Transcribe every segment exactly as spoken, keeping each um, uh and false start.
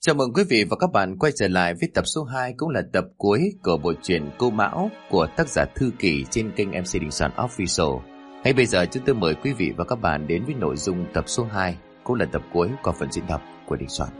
Chào mừng quý vị và các bạn quay trở lại với tập số hai, cũng là tập cuối của bộ truyện Cô Mão của tác giả Thư Kỷ trên kênh em xê Đình Soạn Official. Ngay bây giờ chúng tôi mời quý vị và các bạn đến với nội dung tập số hai, cũng là tập cuối qua phần diễn đọc của Đình Soạn.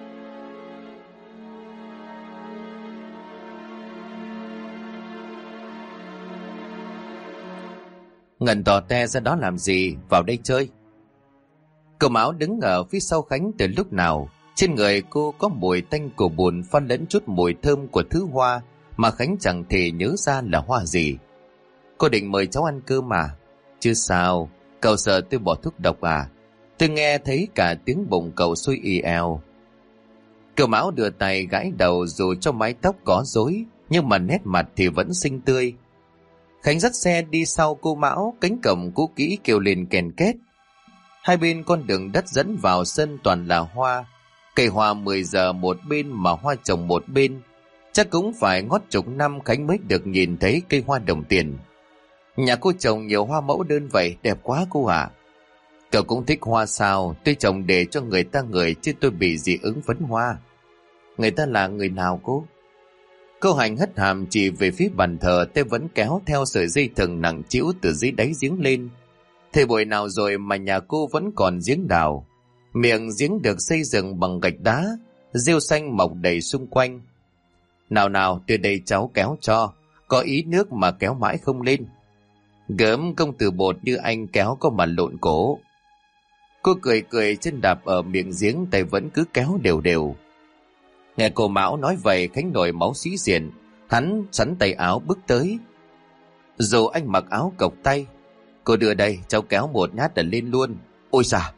Ngân tò te ra đó làm gì, vào đây chơi. Cô Mão đứng ở phía sau Khánh từ lúc nào. Trên người cô có mùi tanh của bùn pha lẫn chút mùi thơm của thứ hoa mà Khánh chẳng thể nhớ ra là hoa gì. Cô định mời cháu ăn cơm mà. Chứ sao, cậu sợ tôi bỏ thuốc độc à? Tôi nghe thấy cả tiếng bụng cậu sôi ì èo. Cậu Mão đưa tay gãi đầu, dù cho mái tóc có rối nhưng mà nét mặt thì vẫn xinh tươi. Khánh dắt xe đi sau cô Mão, cánh cổng cũ kỹ kêu lên kèn két. Hai bên con đường đất dẫn vào sân toàn là hoa. Cây hoa mười giờ một bên mà hoa trồng một bên. Chắc cũng phải ngót chục năm Khánh mới được nhìn thấy cây hoa đồng tiền. Nhà cô trồng nhiều hoa mẫu đơn vậy, đẹp quá cô ạ. À. Cậu cũng thích hoa sao? Tôi trồng để cho người ta ngửi chứ tôi bị dị ứng phấn hoa. Người ta là người nào cô? Cô Hành hất hàm chỉ về phía bàn thờ, tay vẫn kéo theo sợi dây thừng nặng trĩu từ dưới đáy giếng lên. Thời buổi nào rồi mà nhà cô vẫn còn giếng đào. Miệng giếng được xây dựng bằng gạch đá, rêu xanh mọc đầy xung quanh. Nào nào, từ đây cháu kéo cho, có ý nước mà kéo mãi không lên. Gớm, công tử bột như anh kéo có mà lộn cổ. Cô cười cười, chân đạp ở miệng giếng, tay vẫn cứ kéo đều đều. Nghe cô Mão nói vậy, Khánh nổi máu xí diện. Hắn sắn tay áo bước tới. Dù anh mặc áo cộc tay. Cô đưa đây, cháu kéo một nhát là lên luôn. Ôi xa!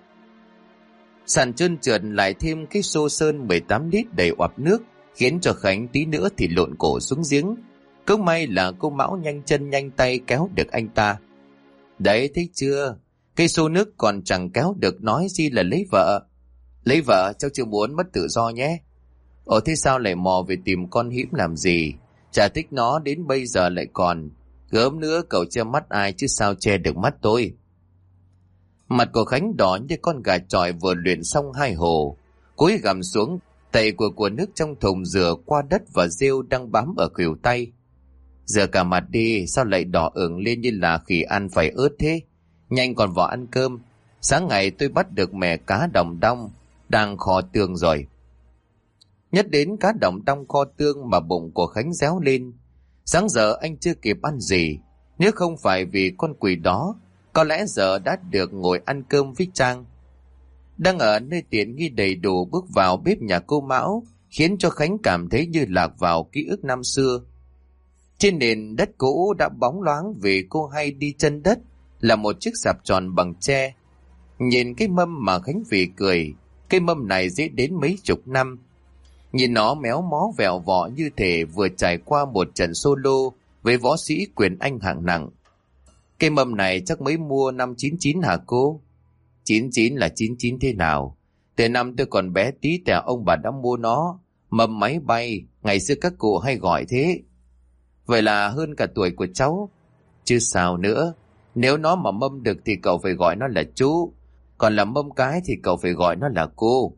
Sàn trơn trượt lại thêm cái xô sơn mười tám lít đầy oặp nước, khiến cho Khánh tí nữa thì lộn cổ xuống giếng. Cũng may là cô Mão nhanh chân nhanh tay kéo được anh ta. Đấy, thấy chưa? Cây xô nước còn chẳng kéo được, nói gì là lấy vợ. Lấy vợ, cháu chưa muốn mất tự do nhé. Ồ, thế sao lại mò về tìm con hĩm làm gì? Chả thích nó đến bây giờ lại còn. Gớm nữa, cậu che mắt ai chứ sao che được mắt tôi. Mặt của Khánh đỏ như con gà chọi vừa luyện xong hai hồ. Cúi gằm xuống, tay của của nước trong thùng rửa qua đất và rêu đang bám ở khuỷu tay. Rửa cả mặt đi, sao lại đỏ ửng lên như là khỉ ăn phải ớt thế? Nhanh còn vào ăn cơm. Sáng ngày tôi bắt được mẻ cá đồng đong, đang kho tương rồi. Nhất đến cá đồng đong kho tương mà bụng của Khánh réo lên. Sáng giờ anh chưa kịp ăn gì. Nếu không phải vì con quỷ đó, có lẽ giờ đã được ngồi ăn cơm với Trang. Đang ở nơi tiện nghi đầy đủ bước vào bếp nhà cô Mão, khiến cho Khánh cảm thấy như lạc vào ký ức năm xưa. Trên nền đất cũ đã bóng loáng vì cô hay đi chân đất là một chiếc sạp tròn bằng tre. Nhìn cái mâm mà Khánh vì cười, cái mâm này dễ đến mấy chục năm. Nhìn nó méo mó vẹo vọ như thể vừa trải qua một trận solo với võ sĩ quyền Anh hạng nặng. Cái mâm này chắc mới mua năm chín chín hả cô? chín chín là chín chín thế nào? Từ năm tôi còn bé tí tẹo ông bà đã mua nó. Mâm máy bay, ngày xưa các cụ hay gọi thế. Vậy là hơn cả tuổi của cháu. Chứ sao nữa, nếu nó mà mâm được thì cậu phải gọi nó là chú. Còn là mâm cái thì cậu phải gọi nó là cô.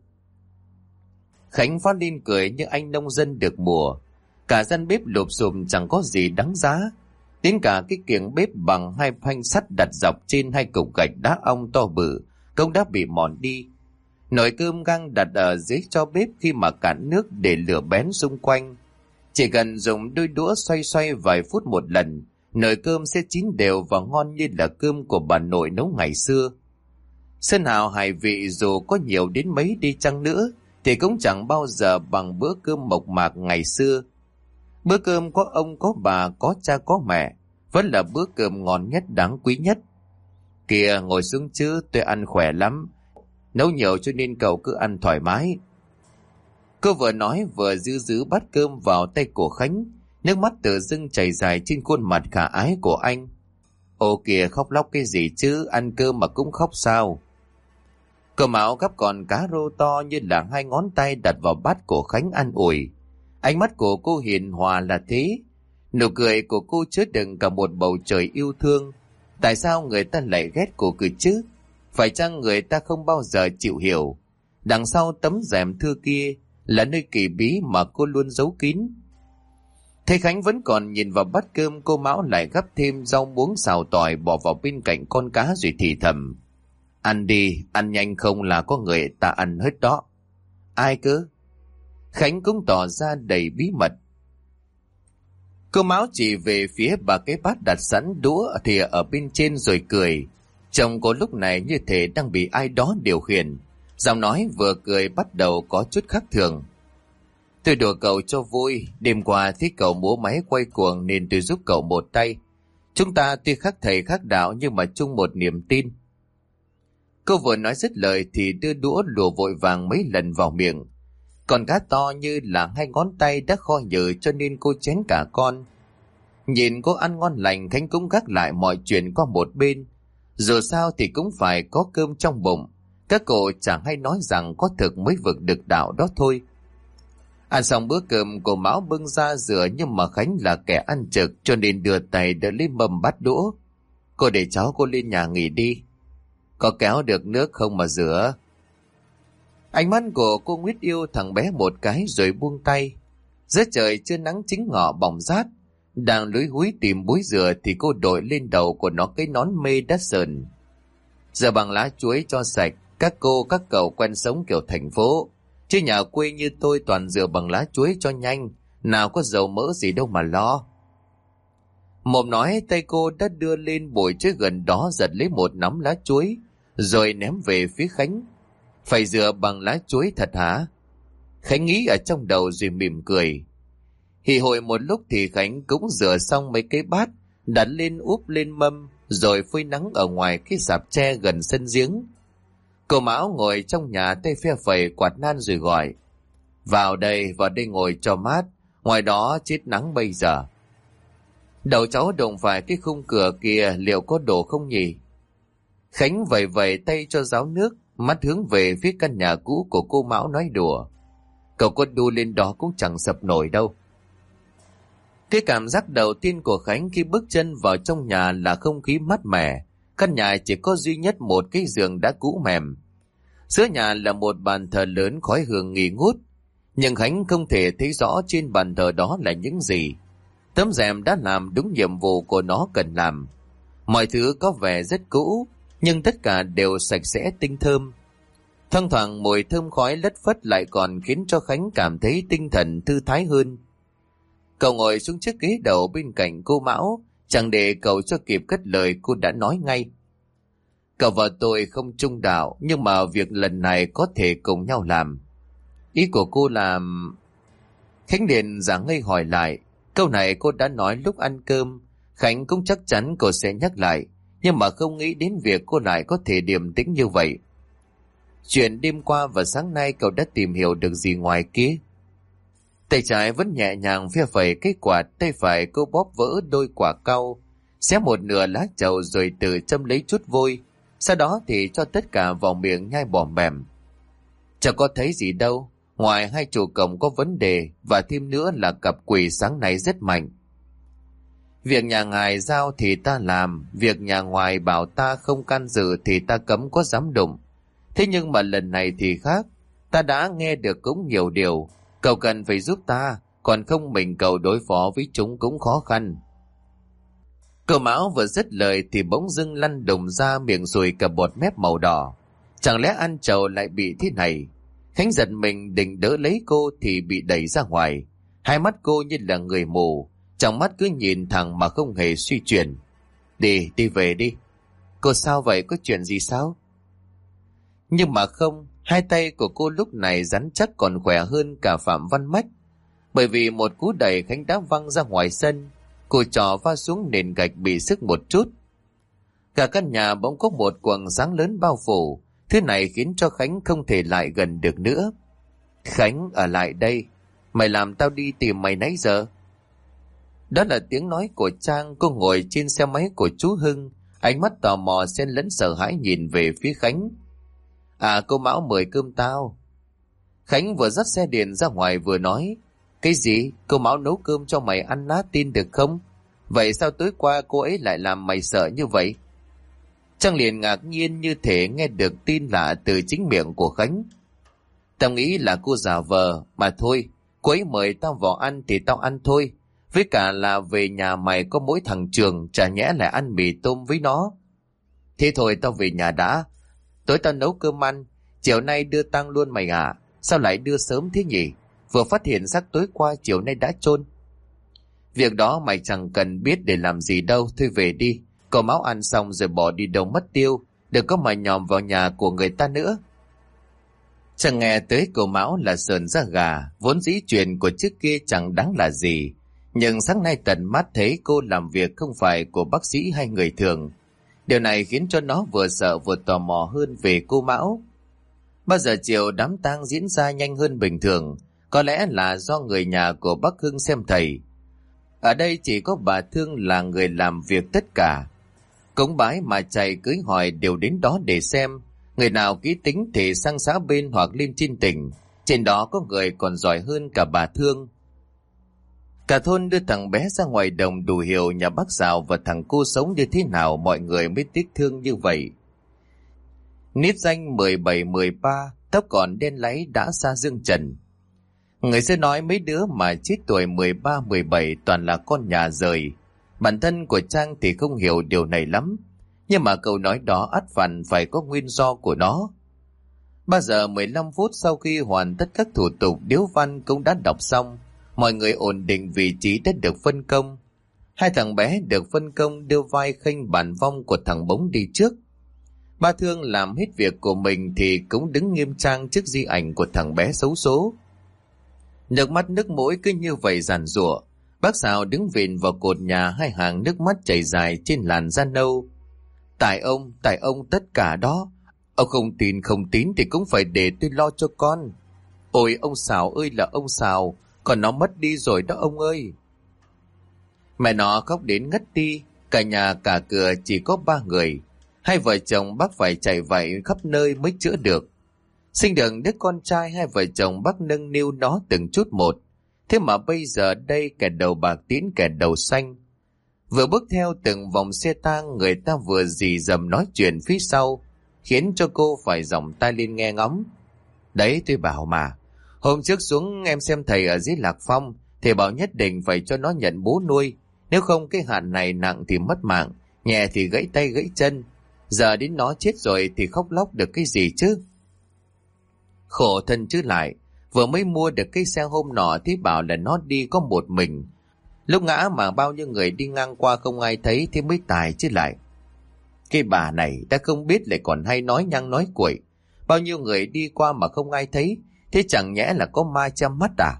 Khánh phát lên cười như anh nông dân được mùa. Cả gian bếp lụp xùm chẳng có gì đáng giá. Đến cả cái kiềng bếp bằng hai phanh sắt đặt dọc trên hai cục gạch đá ong to bự cũng đã bị mòn đi. Nồi cơm gang đặt ở dưới cho bếp khi mà cạn nước để lửa bén xung quanh. Chỉ cần dùng đôi đũa xoay xoay vài phút một lần, nồi cơm sẽ chín đều và ngon như là cơm của bà nội nấu ngày xưa. Sơn hào hải vị dù có nhiều đến mấy đi chăng nữa thì cũng chẳng bao giờ bằng bữa cơm mộc mạc ngày xưa. Bữa cơm có ông, có bà, có cha, có mẹ vẫn là bữa cơm ngon nhất, đáng quý nhất. Kìa, ngồi xuống chứ, tôi ăn khỏe lắm. Nấu nhiều cho nên cậu cứ ăn thoải mái. Cô vừa nói vừa giữ giữ bát cơm vào tay của Khánh. Nước mắt tự dưng chảy dài trên khuôn mặt khả ái của anh. Ồ kìa, khóc lóc cái gì chứ, ăn cơm mà cũng khóc sao? Cô Mão gắp còn cá rô to như là hai ngón tay đặt vào bát của Khánh an ủi. Ánh mắt của cô hiền hòa là thế. Nụ cười của cô chứa đựng cả một bầu trời yêu thương. Tại sao người ta lại ghét cô cười chứ? Phải chăng người ta không bao giờ chịu hiểu? Đằng sau tấm rèm thưa kia là nơi kỳ bí mà cô luôn giấu kín. Thấy Khánh vẫn còn nhìn vào bát cơm, cô Mão lại gắp thêm rau muống xào tỏi bỏ vào bên cạnh con cá rồi thì thầm: Ăn đi, ăn nhanh không là có người ta ăn hết đó. Ai cơ? Khánh cũng tỏ ra đầy bí mật. Cô Mão chỉ về phía bà cái bát đặt sẵn đũa thì ở bên trên rồi cười. Chồng cô lúc này như thể đang bị ai đó điều khiển. Giọng nói vừa cười bắt đầu có chút khác thường. Tôi đùa cậu cho vui, đêm qua thấy cậu múa máy quay cuồng nên tôi giúp cậu một tay. Chúng ta tuy khác thầy khác đạo nhưng mà chung một niềm tin. Cô vừa nói dứt lời thì đưa đũa lùa vội vàng mấy lần vào miệng. Con cá to như là hai ngón tay đã kho nhừ cho nên cô chén cả con. Nhìn cô ăn ngon lành, Khánh cũng gác lại mọi chuyện qua một bên. Dù sao thì cũng phải có cơm trong bụng. Các cô chẳng hay nói rằng có thực mới vực được đạo đó thôi. Ăn xong bữa cơm, cô Mão bưng ra rửa nhưng mà Khánh là kẻ ăn trực cho nên đưa tay đỡ lấy mâm bát đũa. Cô để cháu cô lên nhà nghỉ đi. Có kéo được nước không mà rửa? Ánh mắt của cô Nguyết yêu thằng bé một cái rồi buông tay. Giữa trời chưa nắng chính ngọ bỏng rát. Đang lúi húi tìm búi dừa thì cô đội lên đầu của nó cái nón mê đất sờn. Giờ bằng lá chuối cho sạch, các cô các cậu quen sống kiểu thành phố. Chứ nhà quê như tôi toàn rửa bằng lá chuối cho nhanh, nào có dầu mỡ gì đâu mà lo. Mồm nói, tay cô đã đưa lên bụi chuối gần đó giật lấy một nắm lá chuối, rồi ném về phía Khánh. Phải rửa bằng lá chuối thật hả? Khánh nghĩ ở trong đầu rồi mỉm cười. Hì hội một lúc thì Khánh cũng rửa xong mấy cái bát, đặt lên úp lên mâm, rồi phơi nắng ở ngoài cái sạp tre gần sân giếng. Cô Mão ngồi trong nhà tay phe phẩy quạt nan rồi gọi: Vào đây, vào đây ngồi cho mát, ngoài đó chết nắng bây giờ. Đầu cháu đụng phải cái khung cửa kia, liệu có đổ không nhỉ? Khánh vẩy vẩy tay cho ráo nước, mắt hướng về phía căn nhà cũ của cô Mão nói đùa: Cậu có đu lên đó cũng chẳng sập nổi đâu. Cái cảm giác đầu tiên của Khánh khi bước chân vào trong nhà là không khí mát mẻ. Căn nhà chỉ có duy nhất một cái giường đã cũ mềm. Giữa nhà là một bàn thờ lớn khói hương nghi ngút. Nhưng Khánh không thể thấy rõ trên bàn thờ đó là những gì. Tấm rèm đã làm đúng nhiệm vụ của nó cần làm. Mọi thứ có vẻ rất cũ, nhưng tất cả đều sạch sẽ tinh thơm. Thoang thoảng mùi thơm khói lất phất lại còn khiến cho Khánh cảm thấy tinh thần thư thái hơn. Cậu ngồi xuống chiếc ghế đầu bên cạnh cô Mão, chẳng để cậu cho kịp cất lời cô đã nói ngay: Cậu và tôi không chung đạo, nhưng mà việc lần này có thể cùng nhau làm. Ý của cô là... Khánh liền giả ngây hỏi lại. Câu này cô đã nói lúc ăn cơm. Khánh cũng chắc chắn cô sẽ nhắc lại, nhưng mà không nghĩ đến việc cô lại có thể điềm tĩnh như vậy. Chuyện đêm qua và sáng nay cậu đã tìm hiểu được gì ngoài kia? Tay trái vẫn nhẹ nhàng phe phẩy cái quạt, tay phải cô bóp vỡ đôi quả cau, xé một nửa lá trầu rồi tự châm lấy chút vôi, sau đó thì cho tất cả vào miệng nhai bòm bèm. Chẳng có thấy gì đâu, ngoài hai trụ cổng có vấn đề và thêm nữa là cặp quỷ sáng nay rất mạnh. Việc nhà ngài giao thì ta làm, việc nhà ngoài bảo ta không can dự thì ta cấm có dám đụng. Thế nhưng mà lần này thì khác, ta đã nghe được cũng nhiều điều, cậu cần phải giúp ta, còn không mình cậu đối phó với chúng cũng khó khăn. Cậu Mão vừa dứt lời thì bỗng dưng lăn đùng ra miệng sùi cả bọt mép màu đỏ. Chẳng lẽ ăn trầu lại bị thế này? Khánh giật mình định đỡ lấy cô thì bị đẩy ra ngoài. Hai mắt cô như là người mù, trong mắt cứ nhìn thẳng mà không hề suy chuyển. Đi, đi về đi. Cô sao vậy, có chuyện gì sao? Nhưng mà không, hai tay của cô lúc này rắn chắc còn khỏe hơn cả Phạm Văn Mách. Bởi vì một cú đẩy Khánh đã văng ra ngoài sân, cô trò va xuống nền gạch bị sức một chút. Cả căn nhà bỗng có một quầng sáng lớn bao phủ, thứ này khiến cho Khánh không thể lại gần được nữa. Khánh, ở lại đây, mày làm tao đi tìm mày nãy giờ. Đó là tiếng nói của Trang. Cô ngồi trên xe máy của chú Hưng, ánh mắt tò mò xen lẫn sợ hãi nhìn về phía Khánh. À, cô Mão mời cơm tao. Khánh vừa dắt xe điện ra ngoài vừa nói. Cái gì? Cô Mão nấu cơm cho mày ăn á, tin được không? Vậy sao tối qua cô ấy lại làm mày sợ như vậy? Trang liền ngạc nhiên như thể nghe được tin lạ từ chính miệng của Khánh. Tao nghĩ là cô giả vờ, mà thôi, cô ấy mời tao vào ăn thì tao ăn thôi. Với cả là về nhà mày có mỗi thằng Trường, chả nhẽ lại ăn mì tôm với nó. Thế thôi tao về nhà đã, tối tao nấu cơm ăn, chiều nay đưa tang luôn mày à? Sao lại đưa sớm thế nhỉ? Vừa phát hiện xác tối qua chiều nay đã chôn. Việc đó mày chẳng cần biết để làm gì đâu, thôi về đi. Cậu Máu ăn xong rồi bỏ đi đâu mất tiêu, đừng có mà nhòm vào nhà của người ta nữa. Chẳng nghe tới cậu Máu là sờn da gà, vốn dĩ chuyện của trước kia chẳng đáng là gì. Nhưng sáng nay tận mắt thấy cô làm việc không phải của bác sĩ hay người thường. Điều này khiến cho nó vừa sợ vừa tò mò hơn về cô Mão. Bao giờ chiều đám tang diễn ra nhanh hơn bình thường, có lẽ là do người nhà của bác Hưng xem thầy. Ở đây chỉ có bà Thương là người làm việc tất cả. Cúng bái mà chạy cưới hỏi đều đến đó để xem. Người nào kỹ tính thì sang xã bên hoặc lên trên tỉnh. Trên đó có người còn giỏi hơn cả bà Thương. Cả thôn đưa thằng bé ra ngoài đồng đủ hiểu nhà bác Giào và thằng cô sống như thế nào mọi người mới tiếc thương như vậy. Nít danh mười bảy mười ba, tóc còn đen láy đã xa dương trần. Người xưa nói mấy đứa mà chết tuổi mười ba mười bảy toàn là con nhà rời. Bản thân của Trang thì không hiểu điều này lắm, nhưng mà câu nói đó ắt hẳn phải có nguyên do của nó. Ba giờ mười lăm phút sau khi hoàn tất các thủ tục, điếu văn cũng đã đọc xong. Mọi người ổn định vị trí đã được phân công. Hai thằng bé được phân công đưa vai khênh bàn vong của thằng Bống đi trước. Ba Thương làm hết việc của mình thì cũng đứng nghiêm trang trước di ảnh của thằng bé xấu số. Nước mắt nước mũi cứ như vậy giàn giụa. Bác Sào đứng vịn vào cột nhà, hai hàng nước mắt chảy dài trên làn da nâu. Tại ông, tại ông tất cả đó. Ông không tin không tín thì cũng phải để tôi lo cho con. Ôi ông Sào ơi là ông Sào, còn nó mất đi rồi đó ông ơi. Mẹ nó khóc đến ngất đi. Cả nhà cả cửa chỉ có ba người. Hai vợ chồng bác phải chạy vậy khắp nơi mới chữa được. Sinh được đứa con trai, hai vợ chồng bác nâng niu nó từng chút một. Thế mà bây giờ đây kẻ đầu bạc tím kẻ đầu xanh. Vừa bước theo từng vòng xe tang, người ta vừa rì rầm nói chuyện phía sau, khiến cho cô phải giỏng tai lên nghe ngóng. Đấy tôi bảo mà, hôm trước xuống em xem thầy ở dưới Lạc Phong, thầy bảo nhất định phải cho nó nhận bố nuôi. Nếu không cái hạn này nặng thì mất mạng, nhẹ thì gãy tay gãy chân. Giờ đến nó chết rồi thì khóc lóc được cái gì chứ? Khổ thân chứ lại, vừa mới mua được cái xe hôm nọ thì bảo là nó đi có một mình. Lúc ngã mà bao nhiêu người đi ngang qua không ai thấy thì mới tài chứ lại. Cái bà này đã không biết lại còn hay nói nhăng nói cuội. Bao nhiêu người đi qua mà không ai thấy, thế chẳng nhẽ là có ma chăm mắt à?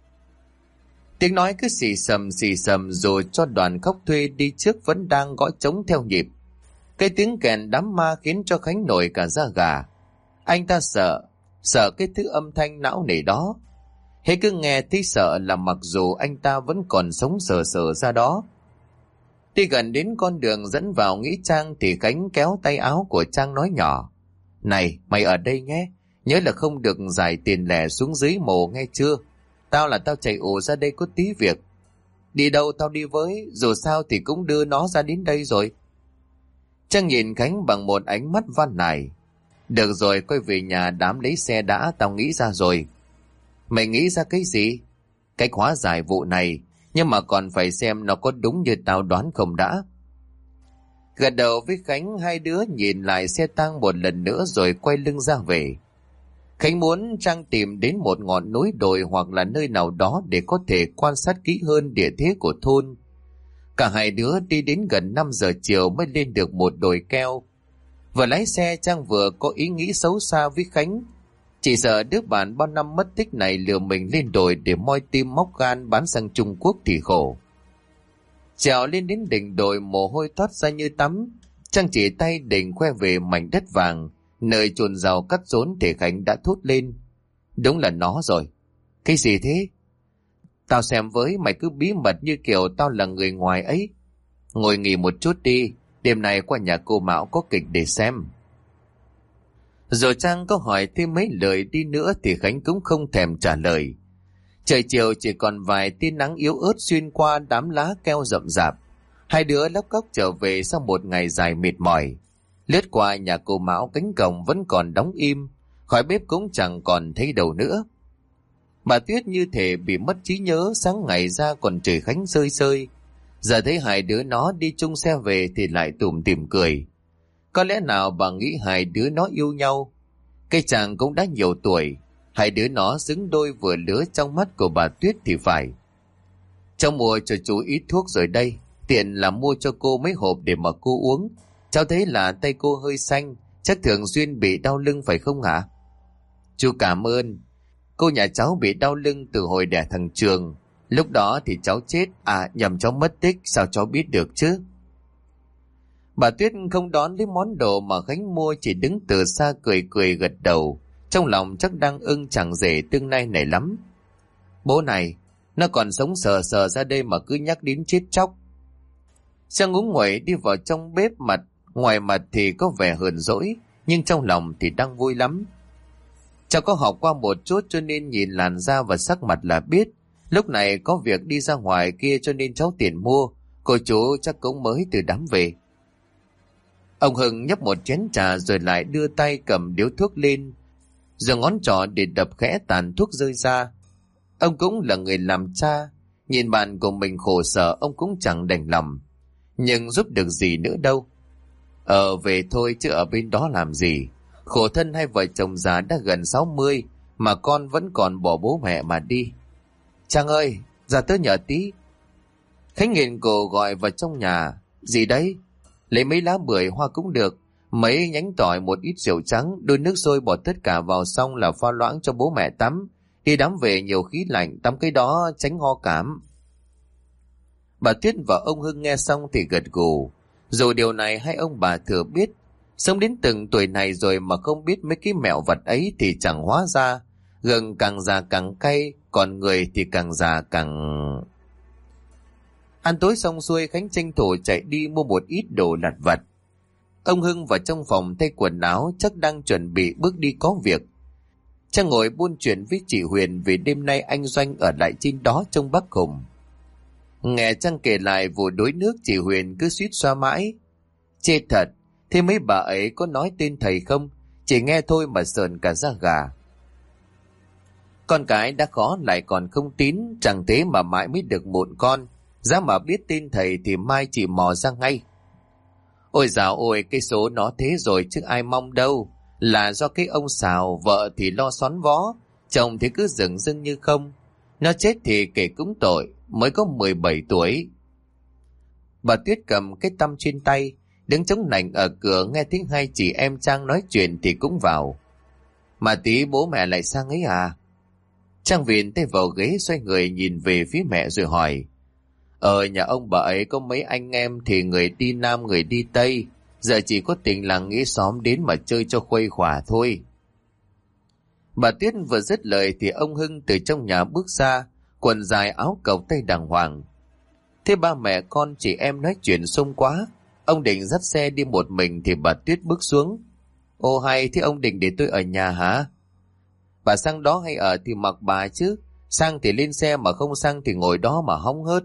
Tiếng nói cứ xì xầm xì xầm rồi cho đoàn khóc thuê đi trước vẫn đang gõ trống theo nhịp. Cái tiếng kèn đám ma khiến cho Khánh nổi cả da gà. Anh ta sợ, sợ cái thứ âm thanh não nề đó. Hễ cứ nghe thấy sợ là mặc dù anh ta vẫn còn sống sờ sờ ra đó. Đi gần đến con đường dẫn vào nghĩa trang thì Khánh kéo tay áo của Trang nói nhỏ. Này, mày ở đây nhé, nhớ là không được giải tiền lẻ xuống dưới mồ nghe chưa? Tao là tao chạy ồ ra đây có tí việc. Đi đâu tao đi với, dù sao thì cũng đưa nó ra đến đây rồi. Trang nhìn Khánh bằng một ánh mắt van nài. Được rồi, quay về nhà đám lấy xe đã, tao nghĩ ra rồi. Mày nghĩ ra cái gì? Cách hóa giải vụ này, nhưng mà còn phải xem nó có đúng như tao đoán không đã. Gật đầu với Khánh, hai đứa nhìn lại xe tang một lần nữa rồi quay lưng ra về. Khánh muốn Trang tìm đến một ngọn núi đồi hoặc là nơi nào đó để có thể quan sát kỹ hơn địa thế của thôn. Cả hai đứa đi đến gần năm giờ chiều mới lên được một đồi keo. Vừa lái xe Trang vừa có ý nghĩ xấu xa với Khánh. Chỉ sợ đứa bạn bao năm mất tích này lừa mình lên đồi để moi tim móc gan bán sang Trung Quốc thì khổ. Trèo lên đến đỉnh đồi mồ hôi toát ra như tắm. Trang chỉ tay định khoe về mảnh đất vàng, nơi chôn rau cắt rốn thì Khánh đã thốt lên. Đúng là nó rồi. Cái gì thế? Tao xem với mày cứ bí mật như kiểu tao là người ngoài ấy. Ngồi nghỉ một chút đi, đêm nay qua nhà cô Mão có kịch để xem. Rồi Trang có hỏi thêm mấy lời đi nữa thì Khánh cũng không thèm trả lời. Trời chiều chỉ còn vài tia nắng yếu ớt xuyên qua đám lá keo rậm rạp. Hai đứa lóc cóc trở về sau một ngày dài mệt mỏi. Lướt qua nhà cô Mão, cánh cổng vẫn còn đóng im. khỏi bếp cũng chẳng còn thấy đâu nữa. Bà Tuyết như thể bị mất trí nhớ, sáng ngày ra còn trời Khánh sơi sơi. Giờ thấy hai đứa nó đi chung xe về thì lại tủm tỉm cười. Có lẽ nào bà nghĩ hai đứa nó yêu nhau? Cây chàng cũng đã nhiều tuổi, hai đứa nó xứng đôi vừa lứa trong mắt của bà Tuyết thì phải. Cháu mua cho chú ít thuốc rồi đây, tiện là mua cho cô mấy hộp để mà cô uống. Cháu thấy là tay cô hơi xanh, chắc thường xuyên bị đau lưng phải không hả? Chú cảm ơn. Cô nhà cháu bị đau lưng từ hồi đẻ thằng Trường. Lúc đó thì cháu chết, à nhầm cháu mất tích, sao cháu biết được chứ? Bà Tuyết không đón lấy món đồ mà Khánh mua, chỉ đứng từ xa cười cười gật đầu. Trong lòng chắc đang ưng chẳng rể tương lai này lắm. Bố này, nó còn sống sờ sờ ra đây mà cứ nhắc đến chết chóc. Sang ngúng nguẩy đi vào trong bếp, mặt ngoài mặt thì có vẻ hờn dỗi, nhưng trong lòng thì đang vui lắm. Cháu có học qua một chút cho nên nhìn làn da và sắc mặt là biết. Lúc này có việc đi ra ngoài kia cho nên cháu tiền mua. Cô chú chắc cũng mới từ đám về. Ông Hưng nhấp một chén trà rồi lại đưa tay cầm điếu thuốc lên, giơ ngón trỏ để đập khẽ tàn thuốc rơi ra. Ông cũng là người làm cha, nhìn bạn của mình khổ sở ông cũng chẳng đành lòng. Nhưng giúp được gì nữa đâu. Ờ về thôi chứ ở bên đó làm gì. Khổ thân hai vợ chồng già đã gần sáu mươi mà con vẫn còn bỏ bố mẹ mà đi. Trang ơi, ra tớ nhờ tí. Khánh nghiền cổ gọi vào trong nhà. Gì đấy? Lấy mấy lá bưởi hoa cũng được, mấy nhánh tỏi, một ít rượu trắng, đun nước sôi bỏ tất cả vào xong là pha loãng cho bố mẹ tắm. Đi đám về nhiều khí lạnh, tắm cái đó tránh ho cảm. Bà Tuyết và ông Hưng nghe xong thì gật gù. Dù điều này hai ông bà thừa biết, sống đến từng tuổi này rồi mà không biết mấy cái mẹo vật ấy thì chẳng hóa ra. Gừng càng già càng cay, còn người thì càng già càng... Ăn tối xong xuôi, Khánh tranh thủ chạy đi mua một ít đồ lặt vặt. Ông Hưng vào trong phòng thay quần áo, chắc đang chuẩn bị bước đi có việc. Trang ngồi buôn chuyện với chị Huyền vì đêm nay anh Doanh ở lại trên đó trông bác Hùng. Nghe Trang kể lại vụ đuối nước, chị Huyền cứ suýt xoa mãi. Chết thật, thế mấy bà ấy có nói tên thầy không? Chỉ nghe thôi mà sờn cả da gà. Con cái đã khó lại còn không tín, chẳng thế mà mãi mới được một con. Giá mà biết tên thầy thì mai chỉ mò ra ngay. Ôi dào ôi, cái số nó thế rồi chứ ai mong đâu. Là do cái ông xào, vợ thì lo xoắn vó, chồng thì cứ dửng dưng như không. Nó chết thì kể cũng tội, mới có mười bảy tuổi. Bà Tuyết cầm cái tăm trên tay, đứng chống nạnh ở cửa, nghe tiếng hai chị em Trang nói chuyện thì cũng vào. Mà tí bố mẹ lại sang ấy à? Trang viện tay vào ghế, xoay người nhìn về phía mẹ rồi hỏi. Ờ, nhà ông bà ấy có mấy anh em thì người đi Nam người đi Tây, giờ chỉ có tình làng nghĩa xóm đến mà chơi cho khuây khỏa thôi. Bà Tuyết vừa dứt lời thì ông Hưng từ trong nhà bước ra, quần dài áo cộc tay đàng hoàng. Thế ba mẹ con chị em nói chuyện xung quá, ông định dắt xe đi một mình thì bà Tuyết bước xuống. Ô hay, thế ông định để tôi ở nhà hả? Bà sang đó hay ở thì mặc bà chứ, sang thì lên xe mà không sang thì ngồi đó mà hóng hớt.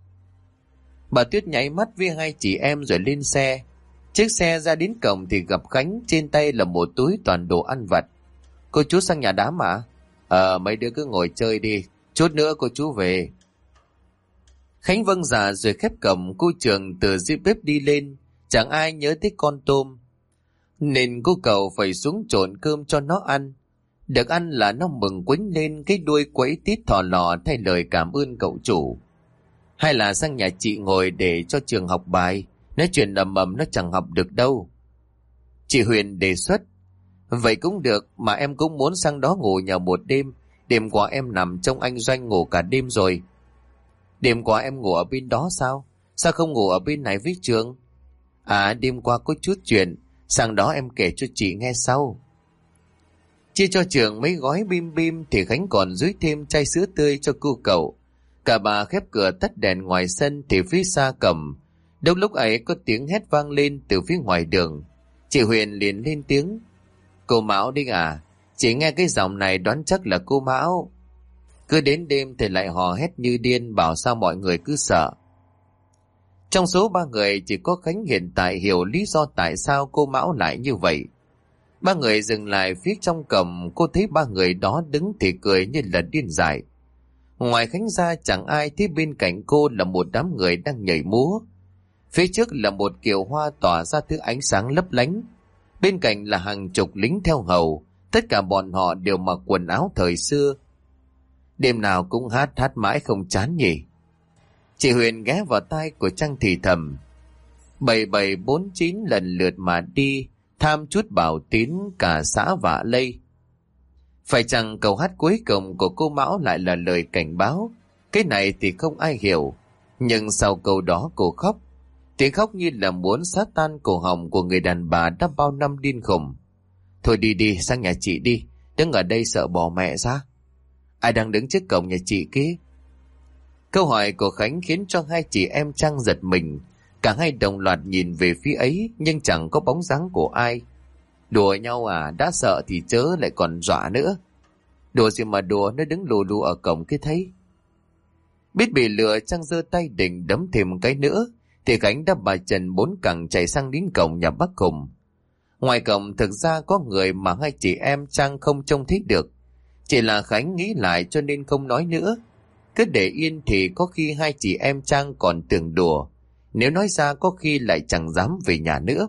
Bà Tuyết nháy mắt với hai chị em rồi lên xe. Chiếc xe ra đến cổng thì gặp Khánh, trên tay là một túi toàn đồ ăn vặt. Cô chú sang nhà đám à? Ờ, mấy đứa cứ ngồi chơi đi, chút nữa cô chú về. Khánh vâng dạ rồi khép cổng. Cô Trường từ dưới bếp đi lên, chẳng ai nhớ tới con tôm, nên cô cậu phải xuống trộn cơm cho nó ăn. Được ăn là nó mừng quýnh lên, cái đuôi quẫy tít thò lò thay lời cảm ơn cậu chủ. Hay là sang nhà chị ngồi để cho Trường học bài, nói chuyện ầm ầm nó chẳng học được đâu. Chị Huyền đề xuất. Vậy cũng được, mà em cũng muốn sang đó ngủ nhờ một đêm. Đêm qua em nằm trong anh Doanh ngủ cả đêm rồi. Đêm qua em ngủ ở bên đó sao? Sao không ngủ ở bên này với Trường? À, đêm qua có chút chuyện, sang đó em kể cho chị nghe sau. Chia cho Trường mấy gói bim bim thì Khánh còn dưới thêm chai sữa tươi cho cô cậu. Cả bà khép cửa tắt đèn ngoài sân thì phía xa cầm. Đâu lúc ấy có tiếng hét vang lên từ phía ngoài đường. Chị Huyền liền lên tiếng. Cô Mão đi à? Chị nghe cái giọng này đoán chắc là cô Mão. Cứ đến đêm thì lại hò hét như điên, bảo sao mọi người cứ sợ. Trong số ba người chỉ có Khánh hiện tại hiểu lý do tại sao cô Mão lại như vậy. Ba người dừng lại phía trong cổng, cô thấy ba người đó đứng thì cười như là điên dại. Ngoài Khánh ra chẳng ai thấy bên cạnh cô là một đám người đang nhảy múa. Phía trước là một kiệu hoa tỏa ra thứ ánh sáng lấp lánh. Bên cạnh là hàng chục lính theo hầu, tất cả bọn họ đều mặc quần áo thời xưa. Đêm nào cũng hát hát mãi không chán nhỉ. Chị Huyền ghé vào tai của Trăng thì thầm. Bảy bảy bốn chín lần lượt mà đi, tham chút bảo tín cả xã vạ lây. Phải chăng câu hát cuối cùng của cô Mão lại là lời cảnh báo? Cái này thì không ai hiểu. Nhưng sau câu đó cô khóc. Tiếng khóc như là muốn xé tan cổ họng của người đàn bà đã bao năm điên khùng. Thôi đi đi, sang nhà chị đi. Đứng ở đây sợ bỏ mẹ ra. Ai đang đứng trước cổng nhà chị kia? Câu hỏi của Khánh khiến cho hai chị em Trăng giật mình. Cả hai đồng loạt nhìn về phía ấy, nhưng chẳng có bóng dáng của ai. Đùa nhau à, đã sợ thì chớ lại còn dọa nữa. Đùa gì mà đùa, nó đứng lù lù ở cổng kia thấy. Biết bị lừa, Trăng giơ tay định đấm thêm cái nữa, thì Khánh đã bà Trần bốn cẳng chạy sang đến cổng nhà bác Hùng. Ngoài cổng thực ra có người mà hai chị em Trăng không trông thấy được. Chỉ là Khánh nghĩ lại cho nên không nói nữa. Cứ để yên thì có khi hai chị em Trăng còn tưởng đùa. Nếu nói ra có khi lại chẳng dám về nhà nữa.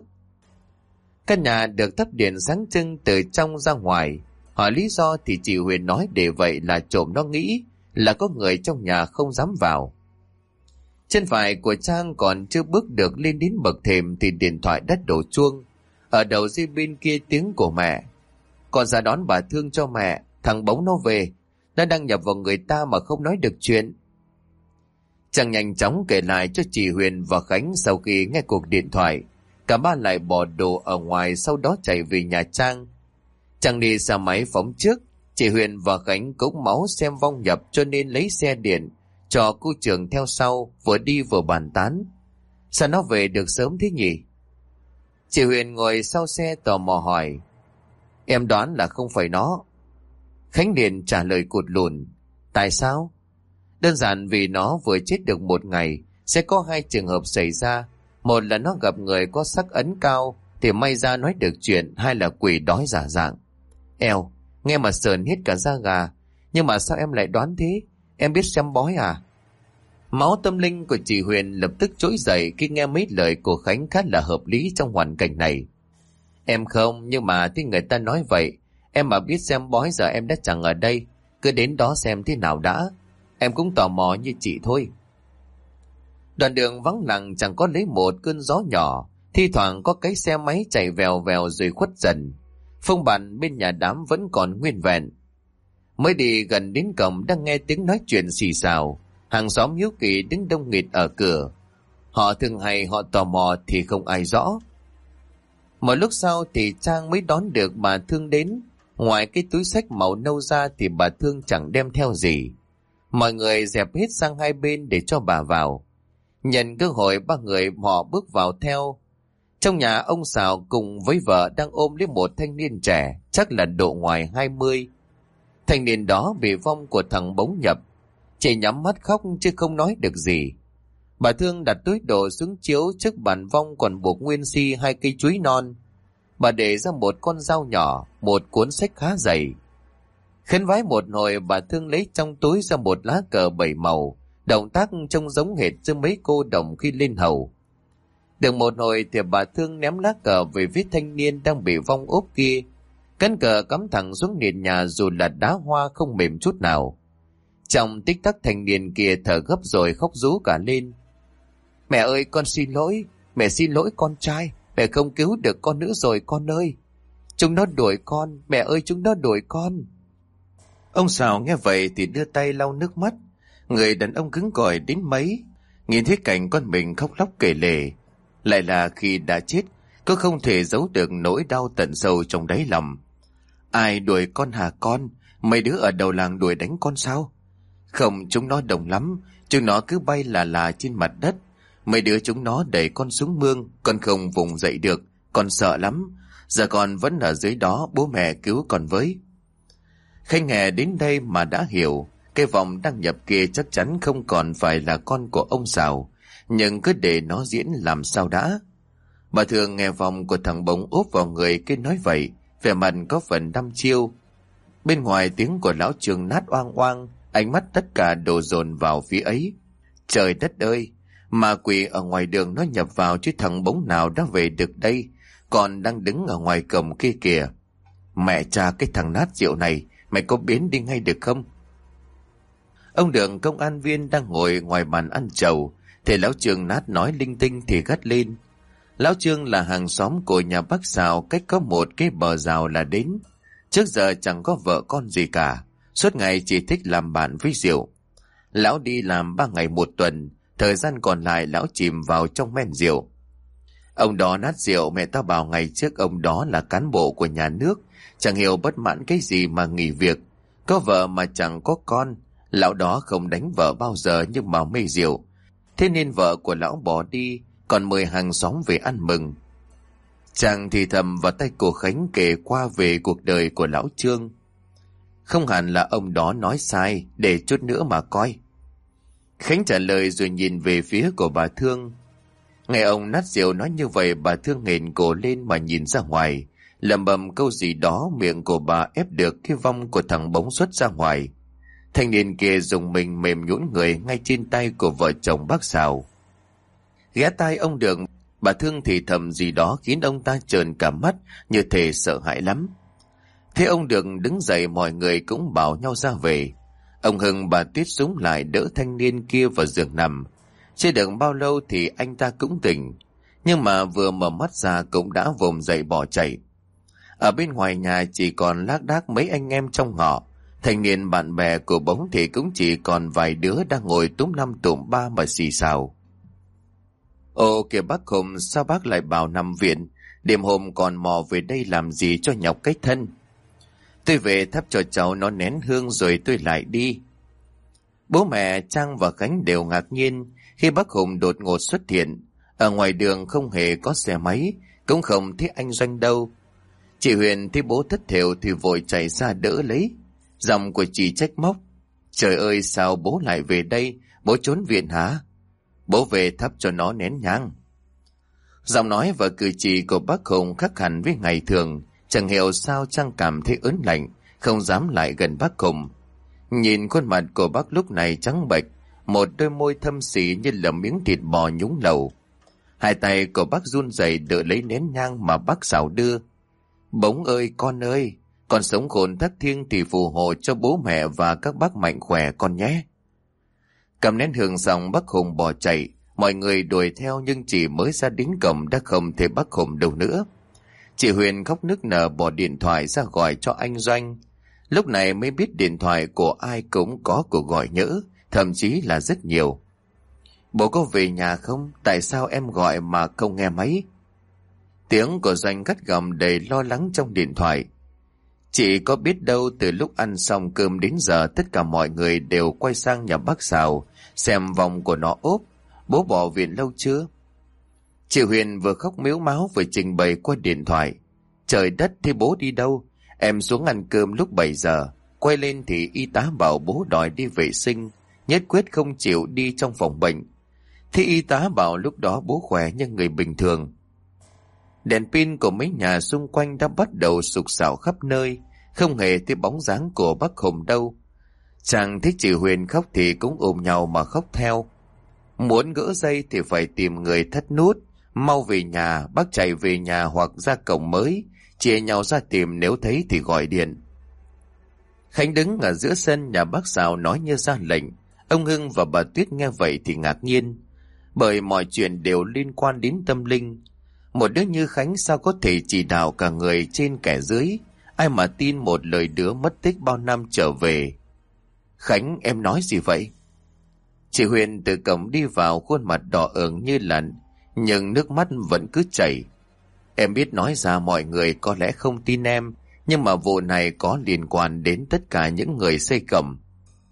Căn nhà được thắp điện sáng trưng từ trong ra ngoài. Hỏi lý do thì chị Huyền nói để vậy là trộm nó nghĩ là có người trong nhà không dám vào. Chân phải của Trang còn chưa bước được lên đến bậc thềm thì điện thoại đã đổ chuông. Ở đầu dây bên kia tiếng của mẹ. Con ra đón bà Thương cho mẹ, thằng Bóng nó về. Nó đang nhập vào người ta mà không nói được chuyện. Trang nhanh chóng kể lại cho chị Huyền và Khánh sau khi nghe cuộc điện thoại. Cả ba lại bỏ đồ ở ngoài, sau đó chạy về nhà Trang. Trang đi xe máy phóng trước. Chị Huyền và Khánh cũng máu xem vong nhập cho nên lấy xe điện cho cô Trường theo sau, vừa đi vừa bàn tán. Sao nó về được sớm thế nhỉ? Chị Huyền ngồi sau xe tò mò hỏi. Em đoán là không phải nó. Khánh liền trả lời cụt lùn. Tại sao? Đơn giản vì nó vừa chết được một ngày, sẽ có hai trường hợp xảy ra. Một là nó gặp người có sắc ấn cao thì may ra nói được chuyện, hai là quỷ đói giả dạng. Eo, nghe mà sờn hết cả da gà. Nhưng mà sao em lại đoán thế? Em biết xem bói à? Máu tâm linh của chị Huyền lập tức trỗi dậy khi nghe mấy lời của Khánh khá là hợp lý trong hoàn cảnh này. Em không, nhưng mà thì người ta nói vậy. Em mà biết xem bói giờ em đã chẳng ở đây. Cứ đến đó xem thế nào đã. Em cũng tò mò như chị thôi. Đoạn đường vắng lặng chẳng có lấy một cơn gió nhỏ. Thi thoảng có cái xe máy chạy vèo vèo rồi khuất dần. Phong bản bên nhà đám vẫn còn nguyên vẹn. Mới đi gần đến cổng đang nghe tiếng nói chuyện xì xào. Hàng xóm hiếu kỳ đứng đông nghịt ở cửa. Họ thường hay họ tò mò thì không ai rõ. Một lúc sau thì Trang mới đón được bà Thương đến. Ngoài cái túi xách màu nâu ra thì bà Thương chẳng đem theo gì. Mọi người dẹp hết sang hai bên để cho bà vào. Nhận cơ hội ba người họ bước vào theo. Trong nhà ông Sào cùng với vợ đang ôm lấy một thanh niên trẻ, chắc là độ ngoài hai mươi. Thanh niên đó bị vong của thằng Bóng nhập. Chỉ nhắm mắt khóc chứ không nói được gì. Bà Thương đặt túi đồ xuống chiếu trước bàn vong còn buộc nguyên si hai cây chuối non. Bà để ra một con dao nhỏ, một cuốn sách khá dày. Khấn vái một hồi, bà Thương lấy trong túi ra một lá cờ bảy màu, động tác trông giống hệt như mấy cô đồng khi lên hầu. Được một hồi thì bà Thương ném lá cờ về phía thanh niên đang bị vong ốp kia. Cán cờ cắm thẳng xuống nền nhà dù là đá hoa không mềm chút nào. Trong tích tắc thanh niên kia thở gấp rồi khóc rú cả lên. Mẹ ơi, con xin lỗi, mẹ xin lỗi con trai, mẹ không cứu được con nữa rồi con ơi. Chúng nó đuổi con, mẹ ơi chúng nó đuổi con. Ông Sào nghe vậy thì đưa tay lau nước mắt. Người đàn ông cứng cỏi đến mấy, nhìn thấy cảnh con mình khóc lóc kể lể. Lại là khi đã chết, cứ không thể giấu được nỗi đau tận sâu trong đáy lòng. Ai đuổi con hả con? Mấy đứa ở đầu làng đuổi đánh con sao? Không, chúng nó đồng lắm. Chúng nó cứ bay là là trên mặt đất. Mấy đứa chúng nó đẩy con xuống mương. Con không vùng dậy được. Con sợ lắm. Giờ con vẫn ở dưới đó, bố mẹ cứu con với. Khanh nghe đến đây mà đã hiểu. Cái vòng đăng nhập kia chắc chắn không còn phải là con của ông Sào. Nhưng cứ để nó diễn làm sao đã. Bà Thường nghe vòng của thằng Bóng úp vào người cái nói vậy vẻ mặt có phần đăm chiêu. Bên ngoài tiếng của lão Trương nát oang oang, ánh mắt tất cả đổ dồn vào phía ấy. Trời đất ơi, ma quỷ ở ngoài đường nó nhập vào chứ thằng bóng nào đã về được đây, còn đang đứng ở ngoài cổng kia kìa. Mẹ cha cái thằng nát rượu này, mày có biến đi ngay được không? Ông Đường công an viên đang ngồi ngoài bàn ăn trầu, thì lão Trương nát nói linh tinh thì gắt lên. Lão Trương là hàng xóm của nhà bác Sào, cách có một cái bờ rào là đến. Trước giờ chẳng có vợ con gì cả, suốt ngày chỉ thích làm bạn với rượu. Lão đi làm ba ngày một tuần, thời gian còn lại lão chìm vào trong men rượu. Ông đó nát rượu, mẹ tao bảo ngày trước ông đó là cán bộ của nhà nước, chẳng hiểu bất mãn cái gì mà nghỉ việc. Có vợ mà chẳng có con, lão đó không đánh vợ bao giờ nhưng mà mê rượu. Thế nên vợ của lão bỏ đi, còn mời hàng xóm về ăn mừng. Chàng thì thầm vào tay cô Khánh kể qua về cuộc đời của lão Trương. Không hẳn là ông đó nói sai, để chút nữa mà coi. Khánh trả lời rồi nhìn về phía của bà Thương. Nghe ông nát rượu nói như vậy, bà Thương nghển cổ lên mà nhìn ra ngoài, lẩm bẩm câu gì đó, miệng của bà ép được cái vong của thằng bóng xuất ra ngoài. Thanh niên kia dùng mình mềm nhũn người ngay trên tay của vợ chồng bác Sào. Ghé tai ông Đường, bà Thương thì thầm gì đó khiến ông ta trợn cả mắt, như thể sợ hãi lắm. Thế ông Đường đứng dậy, mọi người cũng bảo nhau ra về. Ông Hưng bà Tuyết súng lại đỡ thanh niên kia vào giường nằm. Chưa được bao lâu thì anh ta cũng tỉnh, nhưng mà vừa mở mắt ra cũng đã vùng dậy bỏ chạy. Ở bên ngoài nhà chỉ còn lác đác mấy anh em trong họ. Thanh niên bạn bè của bóng thì cũng chỉ còn vài đứa đang ngồi túm năm tụm ba mà xì xào. Ồ kìa bác Hùng, sao bác lại bảo nằm viện? Đêm hôm còn mò về đây làm gì cho nhọc cái thân? Tôi về thắp cho cháu nó nén hương rồi tôi lại đi. Bố mẹ Trang và Khánh đều ngạc nhiên khi bác Hùng đột ngột xuất hiện. Ở ngoài đường không hề có xe máy, cũng không thấy anh Doanh đâu. Chị Huyền thấy bố thất thểu thì vội chạy ra đỡ lấy. Giọng của chị trách móc. Trời ơi, sao bố lại về đây? Bố trốn viện hả? Bố về thắp cho nó nén nhang. Giọng nói và cử chỉ của bác Hùng khác hẳn với ngày thường. Chẳng hiểu sao Trang cảm thấy ớn lạnh, không dám lại gần bác Hùng. Nhìn khuôn mặt của bác lúc này trắng bệch, một đôi môi thâm xỉ như là miếng thịt bò nhúng lẩu. Hai tay của bác run rẩy đỡ lấy nén nhang mà bác Sào đưa. Bóng ơi con ơi, con sống khôn thác thiêng thì phù hộ cho bố mẹ và các bác mạnh khỏe con nhé. Cầm nén hương xong bác Hùng bỏ chạy, mọi người đuổi theo nhưng chỉ mới ra đến cổng đã không thấy bác Hùng đâu nữa. Chị Huyền khóc nức nở bỏ điện thoại ra gọi cho anh Doanh. Lúc này mới biết điện thoại của ai cũng có cuộc gọi nhỡ, thậm chí là rất nhiều. Bố có về nhà không? Tại sao em gọi mà không nghe máy? Tiếng của Doanh gắt gỏng đầy lo lắng trong điện thoại. Chị có biết đâu, từ lúc ăn xong cơm đến giờ tất cả mọi người đều quay sang nhà bác Sào xem vòng của nó ốp. Bố bỏ viện lâu chưa? Chị Huyền vừa khóc mếu máo vừa trình bày qua điện thoại. Trời đất, thế bố đi đâu? Em xuống ăn cơm lúc bảy giờ. Quay lên thì y tá bảo bố đòi đi vệ sinh, nhất quyết không chịu đi trong phòng bệnh. Thế y tá bảo lúc đó bố khỏe như người bình thường. Đèn pin của mấy nhà xung quanh đã bắt đầu sục sạo khắp nơi, không hề thấy bóng dáng của bác Hùng đâu. Chàng thấy chị Huyền khóc thì cũng ôm nhau mà khóc theo. Muốn gỡ dây thì phải tìm người thắt nút. Mau về nhà, bác chạy về nhà hoặc ra cổng mới, chia nhau ra tìm, nếu thấy thì gọi điện. Khánh đứng ở giữa sân nhà bác Sào nói như ra lệnh. Ông Hưng và bà Tuyết nghe vậy thì ngạc nhiên, bởi mọi chuyện đều liên quan đến tâm linh. Một đứa như Khánh sao có thể chỉ đạo cả người trên kẻ dưới? Ai mà tin một lời đứa mất tích bao năm trở về? Khánh, em nói gì vậy? Chị Huyền từ cổng đi vào, khuôn mặt đỏ ửng như lạnh, nhưng nước mắt vẫn cứ chảy. Em biết nói ra mọi người có lẽ không tin em, nhưng mà vụ này có liên quan đến tất cả những người xây cẩm.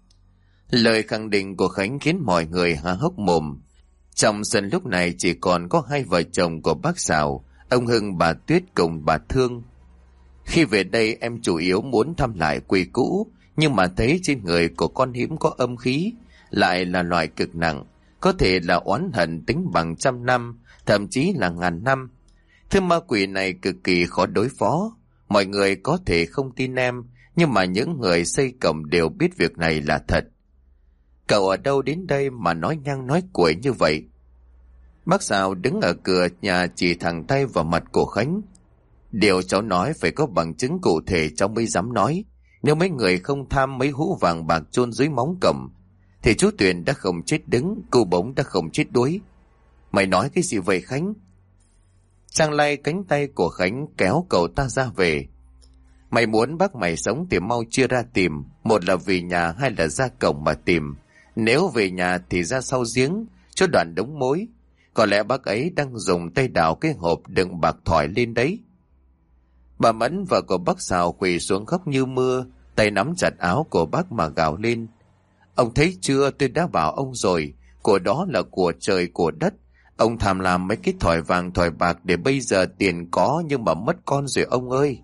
Lời khẳng định của Khánh khiến mọi người há hốc mồm. Trong sân lúc này chỉ còn có hai vợ chồng của bác Sào, ông Hưng, bà Tuyết cùng bà Thương. Khi về đây em chủ yếu muốn thăm lại quê cũ, nhưng mà thấy trên người của con hiếm có âm khí, lại là loại cực nặng, có thể là oán hận tính bằng trăm năm, thậm chí là ngàn năm. Thứ ma quỷ này cực kỳ khó đối phó. Mọi người có thể không tin em, nhưng mà những người xây cổng đều biết việc này là thật. Cậu ở đâu đến đây mà nói nhăng nói cuội như vậy? Bác Sào đứng ở cửa nhà chỉ thẳng tay vào mặt của Khánh. Điều cháu nói phải có bằng chứng cụ thể cháu mới dám nói. Nếu mấy người không tham mấy hũ vàng bạc chôn dưới móng cổng, thì chú Tuyền đã không chết đứng, cô Bống đã không chết đuối. Mày nói cái gì vậy Khánh? Trang lay cánh tay của Khánh kéo cậu ta ra về. Mày muốn bác mày sống thì mau chia ra tìm. Một là về nhà, hai là ra cổng mà tìm. Nếu về nhà thì ra sau giếng, cho đoạn đống mối. Có lẽ bác ấy đang dùng tay đào cái hộp đựng bạc thỏi lên đấy. Bà Mẫn vợ của bác Sào quỳ xuống khóc như mưa, tay nắm chặt áo của bác mà gào lên. Ông thấy chưa, tôi đã bảo ông rồi, của đó là của trời của đất. Ông tham làm mấy cái thỏi vàng thỏi bạc để bây giờ tiền có nhưng mà mất con rồi ông ơi.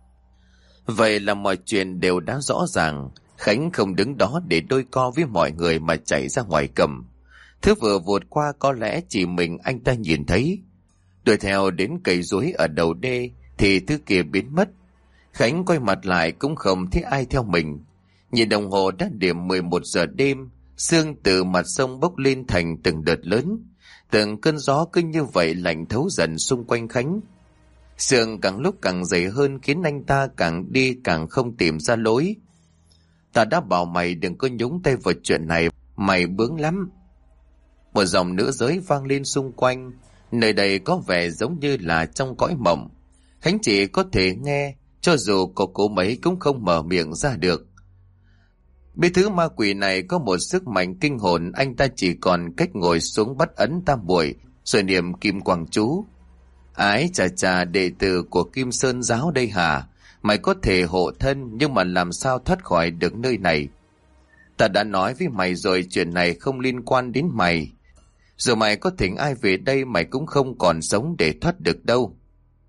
Vậy là mọi chuyện đều đã rõ ràng. Khánh không đứng đó để đôi co với mọi người mà chạy ra ngoài cầm. Thứ vừa vụt qua có lẽ chỉ mình anh ta nhìn thấy. Đuổi theo đến cây rối ở đầu đê thì thứ kia biến mất. Khánh quay mặt lại cũng không thấy ai theo mình. Nhìn đồng hồ đã điểm mười một giờ đêm, sương từ mặt sông bốc lên thành từng đợt lớn. Từng cơn gió cứ như vậy lạnh thấu dần xung quanh Khánh. Sương càng lúc càng dày hơn khiến anh ta càng đi càng không tìm ra lối. Ta đã bảo mày đừng có nhúng tay vào chuyện này, mày bướng lắm. Một dòng nữ giới vang lên xung quanh, nơi đây có vẻ giống như là trong cõi mộng. Khánh chỉ có thể nghe, cho dù có cố mấy cũng không mở miệng ra được. Biết thứ ma quỷ này có một sức mạnh kinh hồn, anh ta chỉ còn cách ngồi xuống bắt ấn tam buổi, rồi niệm kim quang chú. Ái chà chà, đệ tử của Kim Sơn giáo đây hả? Mày có thể hộ thân, nhưng mà làm sao thoát khỏi được nơi này? Ta đã nói với mày rồi, chuyện này không liên quan đến mày. Giờ mày có thỉnh ai về đây mày cũng không còn sống để thoát được đâu.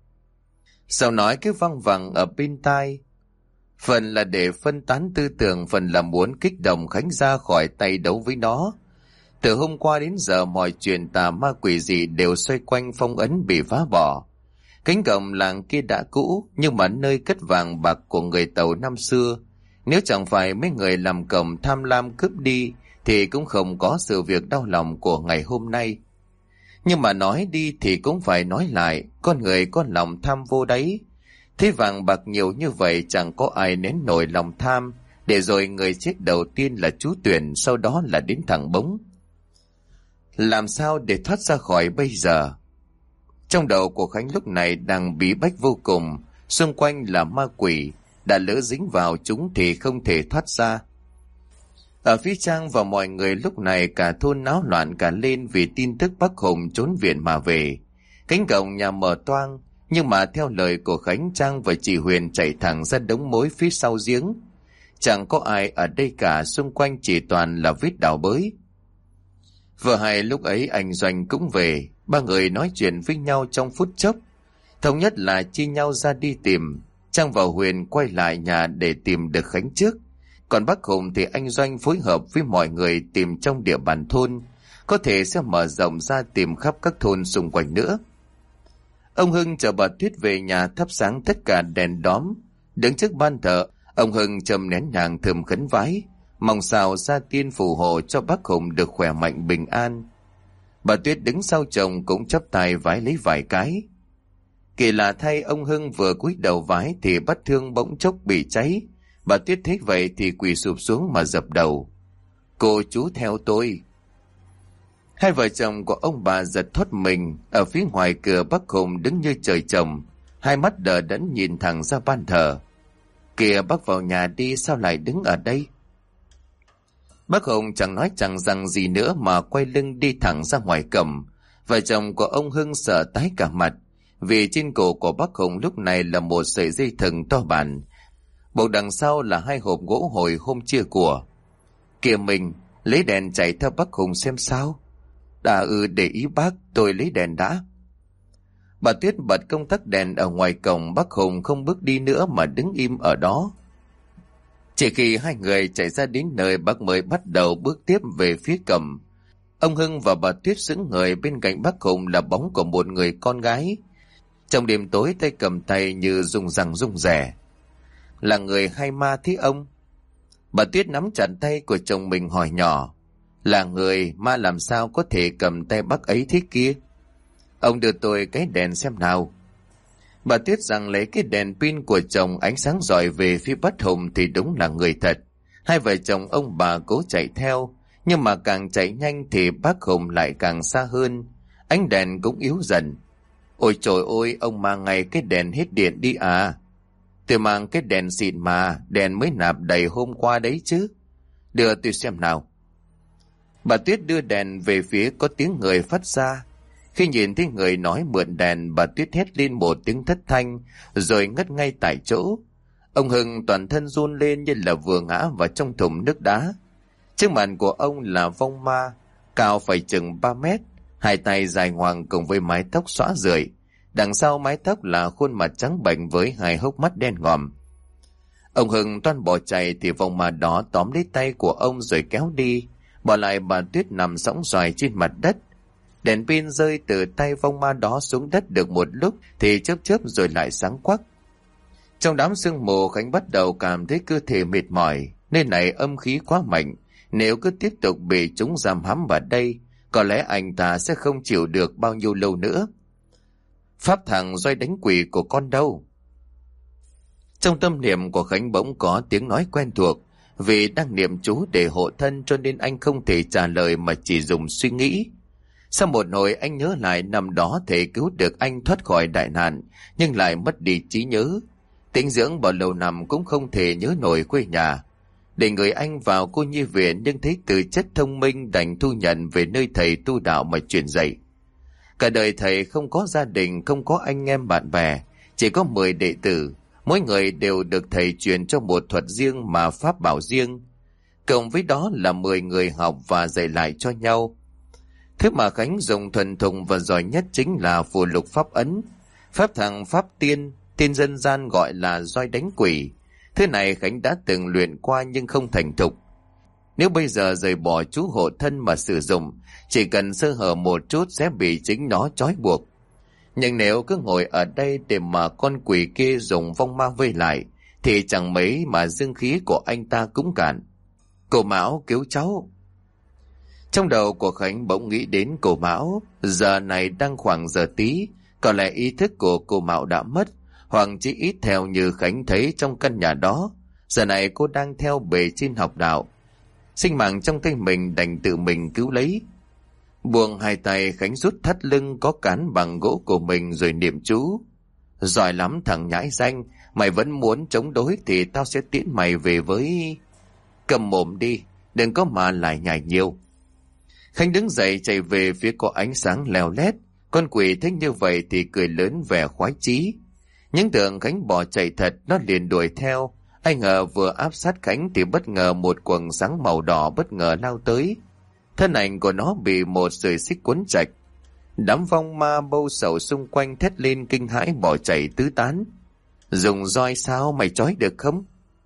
Sao nói cứ văng vẳng ở bên tai. Phần là để phân tán tư tưởng, phần là muốn kích động Khánh ra khỏi tay đấu với nó. Từ hôm qua đến giờ mọi chuyện tà ma quỷ gì đều xoay quanh phong ấn bị phá bỏ. Cánh cổng làng kia đã cũ, nhưng mà nơi cất vàng bạc của người Tàu năm xưa, nếu chẳng phải mấy người làm cổng tham lam cướp đi thì cũng không có sự việc đau lòng của ngày hôm nay. Nhưng mà nói đi thì cũng phải nói lại, con người có lòng tham vô đáy. Thế vàng bạc nhiều như vậy chẳng có ai nén nổi lòng tham, để rồi người chết đầu tiên là chú Tuyền, sau đó là đến thằng Bống. Làm sao để thoát ra khỏi bây giờ? Trong đầu của Khánh lúc này đang bí bách vô cùng, xung quanh là ma quỷ, đã lỡ dính vào chúng thì không thể thoát ra. Ở phía Trang và mọi người lúc này cả thôn náo loạn cả lên vì tin tức bác Hùng trốn viện mà về. Cánh cổng nhà mở toang, nhưng mà theo lời của Khánh, Trang và chị Huyền chạy thẳng ra đống mối phía sau giếng. Chẳng có ai ở đây cả, xung quanh chỉ toàn là vết đào bới. Vừa hay lúc ấy anh Doanh cũng về, ba người nói chuyện với nhau trong phút chốc. Thống nhất là chia nhau ra đi tìm. Trang và Huyền quay lại nhà để tìm được Khánh trước. Còn bác Hùng thì anh Doanh phối hợp với mọi người tìm trong địa bàn thôn, có thể sẽ mở rộng ra tìm khắp các thôn xung quanh nữa. Ông Hưng chở bà Tuyết về nhà thắp sáng tất cả đèn đóm. Đứng trước ban thờ, ông Hưng châm nén nhang thơm khấn vái, mong sao gia tiên phù hộ cho bác Hùng được khỏe mạnh bình an. Bà Tuyết đứng sau chồng cũng chắp tay vái lấy vài cái. Kỳ lạ thay, ông Hưng vừa cúi đầu vái thì bát hương bỗng chốc bị cháy. Bà Tuyết thấy vậy thì quỳ sụp xuống mà dập đầu. Cô chú theo tôi. Hai vợ chồng của ông bà giật thoát mình. Ở phía ngoài cửa bác Hùng đứng như trời trồng, hai mắt đờ đẫn nhìn thẳng ra ban thờ. Kìa, bác vào nhà đi, sao lại đứng ở đây? Bác Hùng chẳng nói chẳng rằng gì nữa mà quay lưng đi thẳng ra ngoài cổng. Vợ chồng của ông Hưng sợ tái cả mặt, vì trên cổ của bác Hùng lúc này là một sợi dây thừng to bản, buộc đằng sau là hai hộp gỗ hồi hôm chia của. Kìa, mình lấy đèn chạy theo bác Hùng xem sao. Đã ừ, để ý bác, tôi lấy đèn đã. Bà Tuyết bật công tắc đèn ở ngoài cổng. Bác Hùng không bước đi nữa mà đứng im ở đó. Chỉ khi hai người chạy ra đến nơi, bác mới bắt đầu bước tiếp về phía cổng. Ông Hưng và bà Tuyết sững người, bên cạnh bác Hùng là bóng của một người con gái. Trong đêm tối tay cầm tay như rung răng rung rẻ. Là người hay ma thế ông? Bà Tuyết nắm chặt tay của chồng mình hỏi nhỏ. Là người, ma làm sao có thể cầm tay bác ấy thế kia? Ông đưa tôi cái đèn xem nào. Bà Tuyết rằng lấy cái đèn pin của chồng, ánh sáng rọi về phía Bát Hùng thì đúng là người thật. Hai vợ chồng ông bà cố chạy theo, nhưng mà càng chạy nhanh thì bác Hùng lại càng xa hơn. Ánh đèn cũng yếu dần. Ôi trời ơi, ông mang ngay cái đèn hết điện đi à? Tôi mang cái đèn xịn mà, đèn mới nạp đầy hôm qua đấy chứ. Đưa tôi xem nào. Bà Tuyết đưa đèn về phía có tiếng người phát ra. Khi nhìn thấy người nói mượn đèn, bà Tuyết hét lên một tiếng thất thanh, rồi ngất ngay tại chỗ. Ông Hưng toàn thân run lên như là vừa ngã vào trong thùng nước đá. Trước mặt của ông là vong ma, cao phải chừng ba mét, hai tay dài ngoằng cùng với mái tóc xõa rượi. Đằng sau mái tóc là khuôn mặt trắng bệch với hai hốc mắt đen ngòm. Ông Hưng toan bỏ chạy thì vong ma đó tóm lấy tay của ông rồi kéo đi, bỏ lại bà Tuyết nằm sõng soài trên mặt đất. Đèn pin rơi từ tay vong ma đó xuống đất được một lúc thì chớp chớp rồi lại sáng quắc. Trong đám sương mù, Khánh bắt đầu cảm thấy cơ thể mệt mỏi. Nơi này âm khí quá mạnh, nếu cứ tiếp tục bị chúng giam hãm vào đây, có lẽ anh ta sẽ không chịu được bao nhiêu lâu nữa. Pháp thằng roi đánh quỷ của con đâu? Trong tâm niệm của Khánh bỗng có tiếng nói quen thuộc. Vì đang niệm chú để hộ thân cho nên anh không thể trả lời mà chỉ dùng suy nghĩ. Sau một hồi anh nhớ lại năm đó thể cứu được anh thoát khỏi đại nạn, nhưng lại mất đi trí nhớ. Tĩnh dưỡng bao lâu năm cũng không thể nhớ nổi quê nhà. Để người anh vào cô nhi viện nhưng thấy từ chất thông minh đành thu nhận về nơi thầy tu đạo mà truyền dạy. Cả đời thầy không có gia đình, không có anh em bạn bè, chỉ có mười đệ tử. Mỗi người đều được thầy truyền cho một thuật riêng mà pháp bảo riêng. Cộng với đó là mười người học và dạy lại cho nhau. Thứ mà Khánh dùng thuần thục và giỏi nhất chính là phù lục pháp ấn. Pháp thằng pháp tiên, tên dân gian gọi là roi đánh quỷ. Thứ này Khánh đã từng luyện qua nhưng không thành thục. Nếu bây giờ rời bỏ chú hộ thân mà sử dụng, chỉ cần sơ hở một chút sẽ bị chính nó trói buộc. Nhưng nếu cứ ngồi ở đây để mà con quỷ kia dùng vong ma vây lại, thì chẳng mấy mà dương khí của anh ta cũng cạn. Cô Mão cứu cháu. Trong đầu của Khánh bỗng nghĩ đến cô Mão. Giờ này đang khoảng giờ tí, có lẽ ý thức của cô Mão đã mất, hoặc chỉ ít theo như Khánh thấy trong căn nhà đó. Giờ này cô đang theo bề trên học đạo. Sinh mạng trong tay mình đành tự mình cứu lấy. Buông hai tay, Khánh rút thắt lưng có cán bằng gỗ của mình rồi niệm chú. Giỏi lắm thằng nhãi danh, mày vẫn muốn chống đối thì tao sẽ tiễn mày về với... Cầm mồm đi, đừng có mà lại nhảy nhiều. Khánh đứng dậy chạy về phía có ánh sáng leo lét. Con quỷ thấy như vậy thì cười lớn vẻ khoái chí. Những tưởng Khánh bỏ chạy thật, nó liền đuổi theo. Ai ngờ vừa áp sát Khánh thì bất ngờ một quầng sáng màu đỏ bất ngờ lao tới. Thân ảnh của nó bị một sợi xích quấn chặt. Đám vong ma bâu sầu xung quanh thét lên kinh hãi bỏ chạy tứ tán. Dùng roi sao mày trói được không?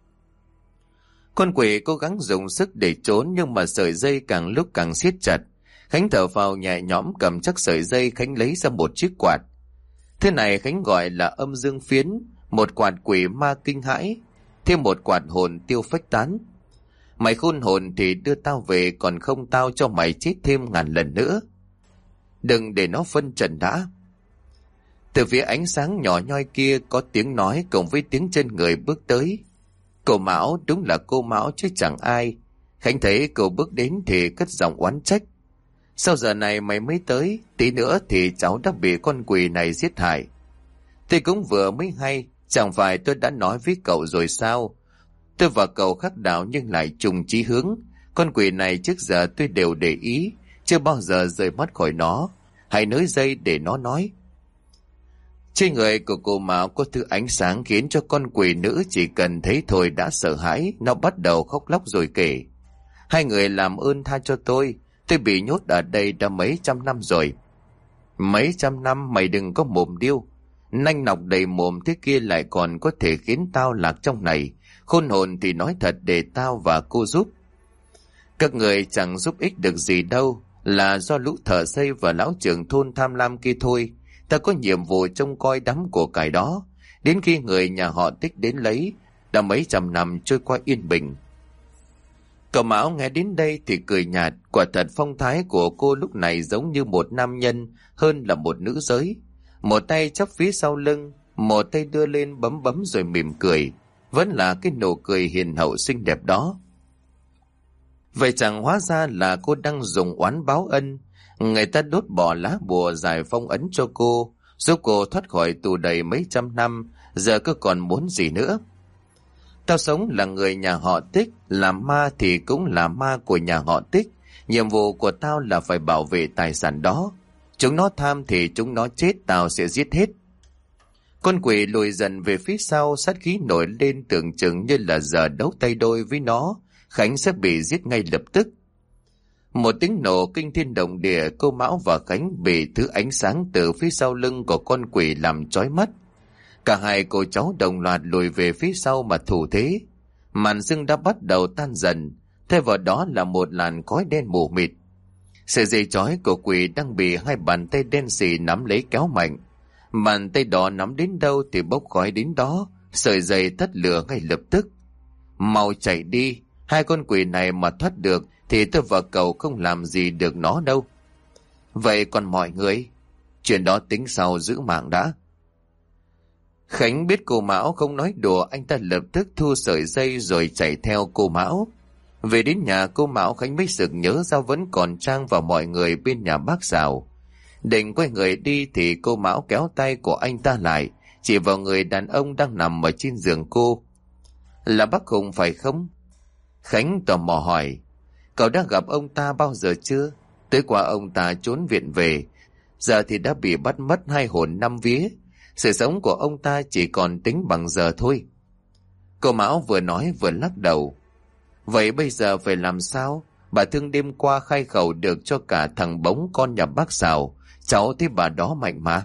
Con quỷ cố gắng dùng sức để trốn nhưng mà sợi dây càng lúc càng siết chặt. Khánh thở phào nhẹ nhõm cầm chắc sợi dây, Khánh lấy ra một chiếc quạt. Thế này Khánh gọi là âm dương phiến, một quạt quỷ ma kinh hãi, thêm một quạt hồn tiêu phách tán. Mày khôn hồn thì đưa tao về, còn không tao cho mày chết thêm ngàn lần nữa. Đừng để nó phân trần đã. Từ phía ánh sáng nhỏ nhoi kia có tiếng nói cùng với tiếng chân người bước tới. Cô Mão, đúng là cô Mão chứ chẳng ai. Khánh thấy cô bước đến thì cất giọng oán trách. Sao giờ này mày mới tới? Tí nữa thì cháu đã bị con quỷ này giết hại. Tôi cũng vừa mới hay, chẳng phải tôi đã nói với cậu rồi sao? Tôi và cậu khác đạo nhưng lại trùng chí hướng. Con quỷ này trước giờ tôi đều để ý, chưa bao giờ rời mắt khỏi nó. Hãy nới dây để nó nói. Trên người của cô Mão có thứ ánh sáng khiến cho con quỷ nữ chỉ cần thấy thôi đã sợ hãi. Nó bắt đầu khóc lóc rồi kể. Hai người làm ơn tha cho tôi. Tôi bị nhốt ở đây đã mấy trăm năm rồi. Mấy trăm năm mày đừng có mồm điêu. Nanh nọc đầy mồm thế kia lại còn có thể khiến tao lạc trong này. Khôn hồn thì nói thật để tao và cô giúp. Các người chẳng giúp ích được gì đâu. Là do lũ thợ xây và lão trưởng thôn tham lam kia thôi. Ta có nhiệm vụ trông coi đám của cải đó, đến khi người nhà họ Tích đến lấy, đã mấy trăm năm trôi qua yên bình. Cậu Mão nghe đến đây thì cười nhạt, quả thật phong thái của cô lúc này giống như một nam nhân hơn là một nữ giới. Một tay chắp phía sau lưng, một tay đưa lên bấm bấm rồi mỉm cười, vẫn là cái nụ cười hiền hậu xinh đẹp đó. Vậy chẳng hóa ra là cô đang dùng oán báo ân, người ta đốt bỏ lá bùa giải phong ấn cho cô, giúp cô thoát khỏi tù đầy mấy trăm năm, giờ cô còn muốn gì nữa? Tao sống là người nhà họ Tích, làm ma thì cũng là ma của nhà họ Tích. Nhiệm vụ của tao là phải bảo vệ tài sản đó. Chúng nó tham thì chúng nó chết, tao sẽ giết hết. Con quỷ lùi dần về phía sau, sát khí nổi lên, tưởng chừng như là giờ đấu tay đôi với nó, Khánh sẽ bị giết ngay lập tức. Một tiếng nổ kinh thiên động địa, cô Mão và Khánh bị thứ ánh sáng từ phía sau lưng của con quỷ làm chói mắt. Cả hai cô cháu đồng loạt lùi về phía sau mà thủ thế. Màn sương đã bắt đầu tan dần, thay vào đó là một làn khói đen mù mịt. Sợi dây chói của quỷ đang bị hai bàn tay đen sì nắm lấy kéo mạnh. Bàn tay đó nắm đến đâu thì bốc khói đến đó, sợi dây tắt lửa ngay lập tức. Mau chạy đi, hai con quỷ này mà thoát được thì tôi và cậu không làm gì được nó đâu. Vậy còn mọi người, chuyện đó tính sau, giữ mạng đã. Khánh biết cô Mão không nói đùa, anh ta lập tức thu sợi dây rồi chạy theo cô Mão. Về đến nhà cô Mão, Khánh mới sực nhớ ra vẫn còn Trang và mọi người bên nhà bác Sào. Định quay người đi thì cô Mão kéo tay của anh ta lại, chỉ vào người đàn ông đang nằm ở trên giường cô. Là bác Hùng phải không? Khánh tò mò hỏi. Cậu đã gặp ông ta bao giờ chưa? Tối qua ông ta trốn viện về, giờ thì đã bị bắt mất hai hồn năm vía. Sự sống của ông ta chỉ còn tính bằng giờ thôi. Cô Mão vừa nói vừa lắc đầu. Vậy bây giờ phải làm sao? Bà Thương đêm qua khai khẩu được cho cả thằng Bống con nhà bác Sào, cháu thấy bà đó mạnh mà.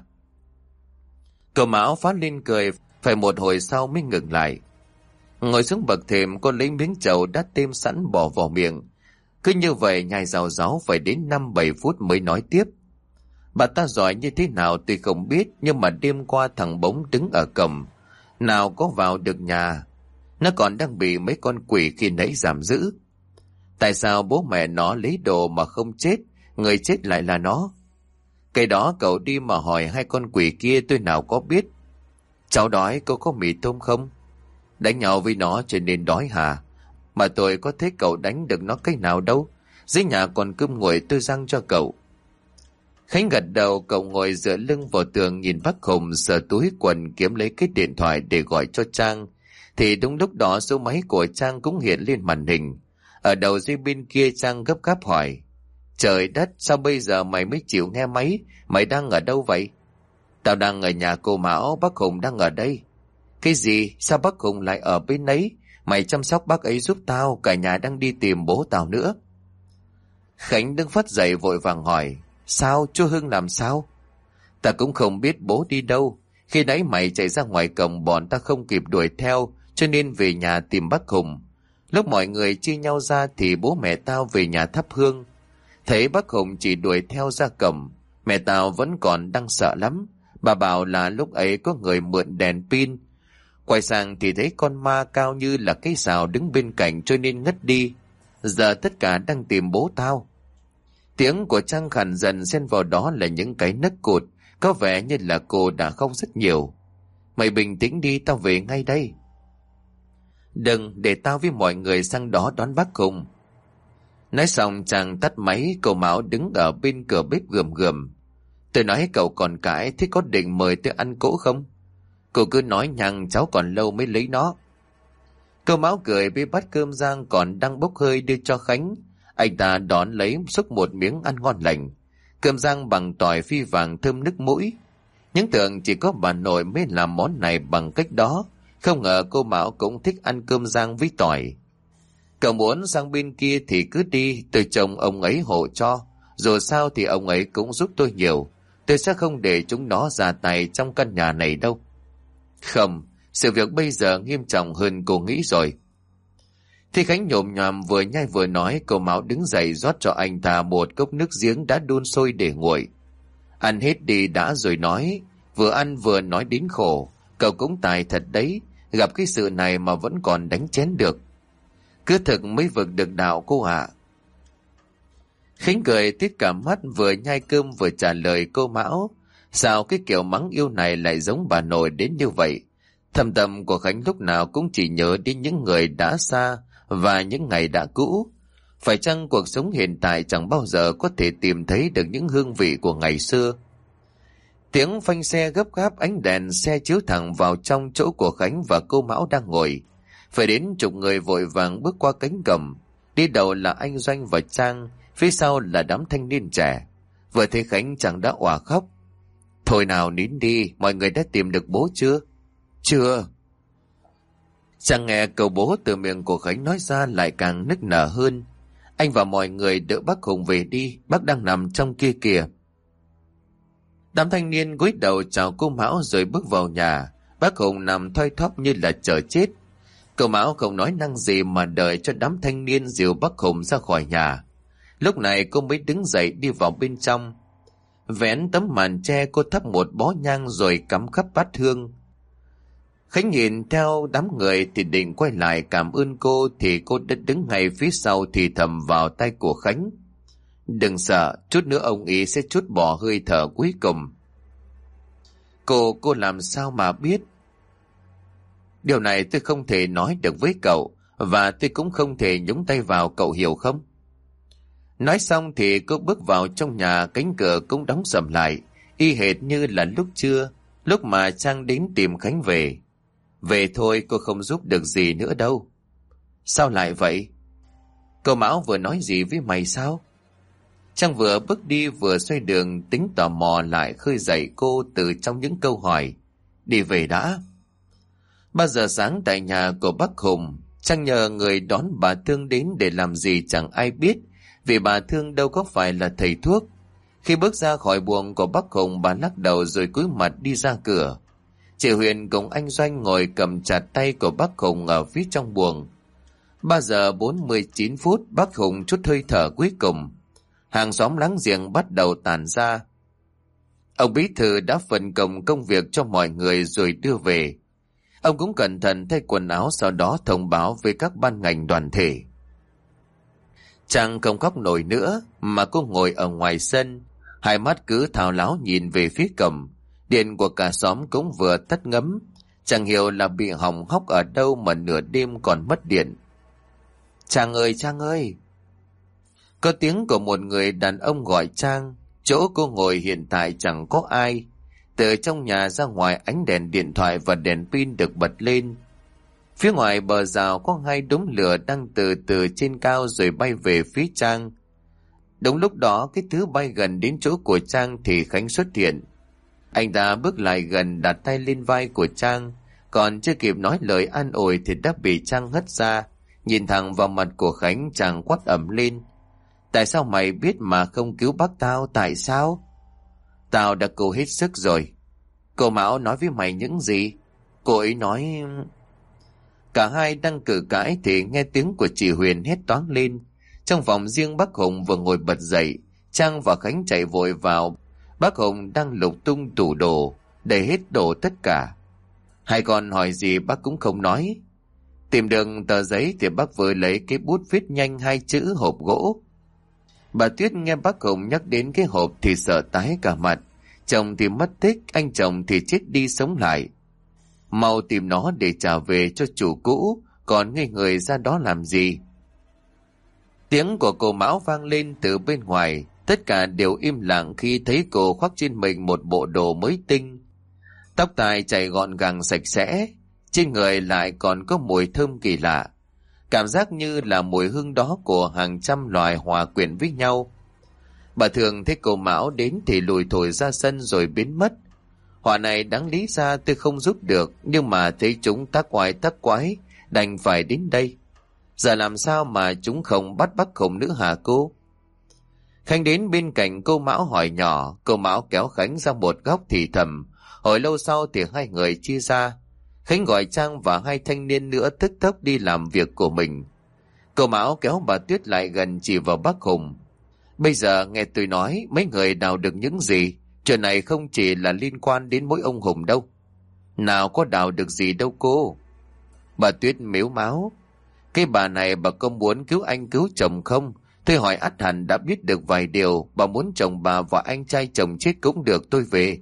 Cô Mão phát lên cười, phải một hồi sau mới ngừng lại. Ngồi xuống bậc thềm, cô lấy miếng trầu đã tiêm sẵn bỏ vào miệng. Cứ như vậy nhai rào ráu phải đến năm bảy phút mới nói tiếp. Bà ta giỏi như thế nào tôi không biết, nhưng mà đêm qua thằng Bống đứng ở cổng, nào có vào được nhà. Nó còn đang bị mấy con quỷ khi nãy giam giữ. Tại sao bố mẹ nó lấy đồ mà không chết, người chết lại là nó? Cái đó cậu đi mà hỏi hai con quỷ kia, tôi nào có biết. Cháu đói, cô có mì tôm không? Đánh nhau với nó cho nên đói hả? Mà tôi có thấy cậu đánh được nó cách nào đâu. Dưới nhà còn cơm nguội tôi rang cho cậu. Khánh gật đầu, cậu ngồi dựa lưng vào tường nhìn bác Hùng sờ túi quần kiếm lấy cái điện thoại để gọi cho Trang. Thì đúng lúc đó số máy của Trang cũng hiện lên màn hình. Ở đầu dây bên kia Trang gấp gáp hỏi. Trời đất, sao bây giờ mày mới chịu nghe máy? Mày đang ở đâu vậy? Tao đang ở nhà cô Mão, bác Hùng đang ở đây. Cái gì? Sao bác Hùng lại ở bên ấy? Mày chăm sóc bác ấy giúp tao, cả nhà đang đi tìm bố tao nữa. Khánh đứng phắt dậy vội vàng hỏi. Sao? Chú Hưng làm sao? Ta cũng không biết bố đi đâu. Khi nãy mày chạy ra ngoài cổng, bọn ta không kịp đuổi theo, cho nên về nhà tìm bác Hùng. Lúc mọi người chia nhau ra thì bố mẹ tao về nhà thắp hương. Thấy bác Hùng chỉ đuổi theo ra cổng, mẹ tao vẫn còn đang sợ lắm. Bà bảo là lúc ấy có người mượn đèn pin. Quay sang thì thấy con ma cao như là cái sào đứng bên cạnh cho nên ngất đi. Giờ tất cả đang tìm bố tao. Tiếng của Trang khàn dần, xen vào đó là những cái nấc cụt, có vẻ như là cô đã khóc rất nhiều. Mày bình tĩnh đi, tao về ngay đây. Đừng, để tao với mọi người sang đó đón bác Hùng. Nói xong Trang tắt máy, cậu Mão đứng ở bên cửa bếp gườm gườm. Tôi nói cậu còn cãi, thế có định mời tôi ăn cỗ không? Cô cứ nói nhằng, cháu còn lâu mới lấy nó. Cậu Mão cười bê bát cơm rang còn đang bốc hơi đưa cho Khánh. Anh ta đón lấy xúc một miếng ăn ngon lành. Cơm rang bằng tỏi phi vàng thơm nức mũi. Những tưởng chỉ có bà nội mới làm món này bằng cách đó. Không ngờ cô Mão cũng thích ăn cơm rang với tỏi. Cậu muốn sang bên kia thì cứ đi, tôi trông ông ấy hộ cho. Dù sao thì ông ấy cũng giúp tôi nhiều. Tôi sẽ không để chúng nó ra tay trong căn nhà này đâu. Không, sự việc bây giờ nghiêm trọng hơn cô nghĩ rồi. Thì Khánh nhồm nhòm vừa nhai vừa nói, cô Mão đứng dậy rót cho anh ta một cốc nước giếng đã đun sôi để nguội. Ăn hết đi đã rồi nói. Vừa ăn vừa nói đến khổ. Cậu cũng tài thật đấy. Gặp cái sự này mà vẫn còn đánh chén được. Cứ thực mới vực được đạo cô ạ. Khánh cười tít cả mắt, vừa nhai cơm vừa trả lời cô Mão. Sao cái kiểu mắng yêu này lại giống bà nội đến như vậy? Thâm tâm của Khánh lúc nào cũng chỉ nhớ đến những người đã xa và những ngày đã cũ. Phải chăng cuộc sống hiện tại chẳng bao giờ có thể tìm thấy được những hương vị của ngày xưa? Tiếng phanh xe gấp gáp, ánh đèn xe chiếu thẳng vào trong chỗ của Khánh và cô Mão đang ngồi. Phải đến chục người vội vàng bước qua cánh cổng. Đi đầu là anh Doanh và Trang, phía sau là đám thanh niên trẻ. Vừa thấy Khánh Trang đã òa khóc. Thôi nào nín đi, mọi người đã tìm được bố chưa? Chưa. Trang nghe câu bố từ miệng của Khánh nói ra lại càng nức nở hơn. Anh và mọi người đỡ bác Hùng về đi, bác đang nằm trong kia kìa. Đám thanh niên cúi đầu chào cô Mão rồi bước vào nhà. Bác Hùng nằm thoi thóp như là chờ chết. Cô Mão không nói năng gì mà đợi cho đám thanh niên dìu bác Hùng ra khỏi nhà. Lúc này cô mới đứng dậy đi vào bên trong. Vén tấm màn tre, cô thắp một bó nhang rồi cắm khắp bát hương. Khánh nhìn theo đám người thì định quay lại cảm ơn cô, thì cô đã đứng ngay phía sau thì thầm vào tay của Khánh. Đừng sợ, chút nữa ông ý sẽ trút bỏ hơi thở cuối cùng. Cô, cô làm sao mà biết? Điều này tôi không thể nói được với cậu, và tôi cũng không thể nhúng tay vào, cậu hiểu không? Nói xong thì cô bước vào trong nhà, cánh cửa cũng đóng sầm lại, y hệt như là lúc trưa, lúc mà Trang đến tìm Khánh về. Về thôi, cô không giúp được gì nữa đâu. Sao lại vậy? Cô Mão vừa nói gì với mày sao? Trang vừa bước đi vừa xoay đường, tính tò mò lại khơi dậy cô từ trong những câu hỏi. Đi về đã. Ba giờ sáng tại nhà của bác Hùng, Trang nhờ người đón bà Thương đến để làm gì chẳng ai biết, vì bà Thương đâu có phải là thầy thuốc. Khi bước ra khỏi buồng của bác Hùng, bà lắc đầu rồi cúi mặt đi ra cửa. Chị Huyền cùng anh Doanh ngồi cầm chặt tay của bác Hùng ở phía trong buồng. Ba giờ bốn mươi chín phút, bác Hùng chút hơi thở cuối cùng. Hàng xóm láng giềng bắt đầu tản ra. Ông bí thư đã phân công công việc cho mọi người rồi đưa về. Ông cũng cẩn thận thay quần áo, sau đó thông báo với các ban ngành đoàn thể. Trang không khóc nổi nữa mà cô ngồi ở ngoài sân, hai mắt cứ thao láo nhìn về phía cổng. Điện của cả xóm cũng vừa tắt ngấm, chẳng hiểu là bị hỏng hóc ở đâu mà nửa đêm còn mất điện. Trang ơi, Trang ơi! Có tiếng của một người đàn ông gọi Trang. Chỗ cô ngồi hiện tại chẳng có ai. Từ trong nhà ra ngoài, ánh đèn điện thoại và đèn pin được bật lên. Phía ngoài bờ rào có hai đốm lửa đang từ từ trên cao rồi bay về phía Trang. Đúng lúc đó, cái thứ bay gần đến chỗ của Trang thì Khánh xuất hiện. Anh ta bước lại gần, đặt tay lên vai của Trang, còn chưa kịp nói lời an ủi thì đã bị Trang hất ra. Nhìn thẳng vào mặt của Khánh, Trang quát ầm lên. Tại sao mày biết mà không cứu bác tao? Tại sao? Tao đã cố hết sức rồi. Cô Mão nói với mày những gì? Cô ấy nói... Cả hai đang cự cãi thì nghe tiếng của chị Huyền hét toáng lên. Trong phòng riêng, bác Hùng vừa ngồi bật dậy. Trang và Khánh chạy vội vào. Bác Hùng đang lục tung tủ đồ, để hết đồ tất cả. Hai con hỏi gì bác cũng không nói. Tìm được tờ giấy thì bác vừa lấy cái bút viết nhanh hai chữ hộp gỗ. Bà Tuyết nghe bác Hùng nhắc đến cái hộp thì sợ tái cả mặt. Chồng thì mất tích, anh chồng thì chết đi sống lại. Mau tìm nó để trả về cho chủ cũ, còn ngây người ra đó làm gì? Tiếng của cô Mão vang lên từ bên ngoài. Tất cả đều im lặng khi thấy cô khoác trên mình một bộ đồ mới tinh. Tóc tai chảy gọn gàng sạch sẽ, trên người lại còn có mùi thơm kỳ lạ. Cảm giác như là mùi hương đó của hàng trăm loài hòa quyện với nhau. Bà Thường thấy cô Mão đến thì lùi thổi ra sân rồi biến mất. Họa này đáng lý ra tôi không giúp được, nhưng mà thấy chúng tác quái tác quái, đành phải đến đây. Giờ làm sao mà chúng không bắt bác Hùng nữa hả cô? Khánh đến bên cạnh cô Mão hỏi nhỏ. Cô Mão kéo Khánh ra một góc thì thầm. Hồi lâu sau thì hai người chia ra. Khánh gọi Trang và hai thanh niên nữa tức tốc đi làm việc của mình. Cô Mão kéo bà Tuyết lại gần chỉ vào bác Hùng. Bây giờ nghe tôi nói, mấy người đào được những gì? Chuyện này không chỉ là liên quan đến mỗi ông Hùng đâu. Nào có đào được gì đâu cô. Bà Tuyết mếu máo. Cái bà này bà có muốn cứu anh cứu chồng không? Tôi hỏi ắt hẳn đã biết được vài điều. Bà muốn chồng bà và anh trai chồng chết cũng được, tôi về.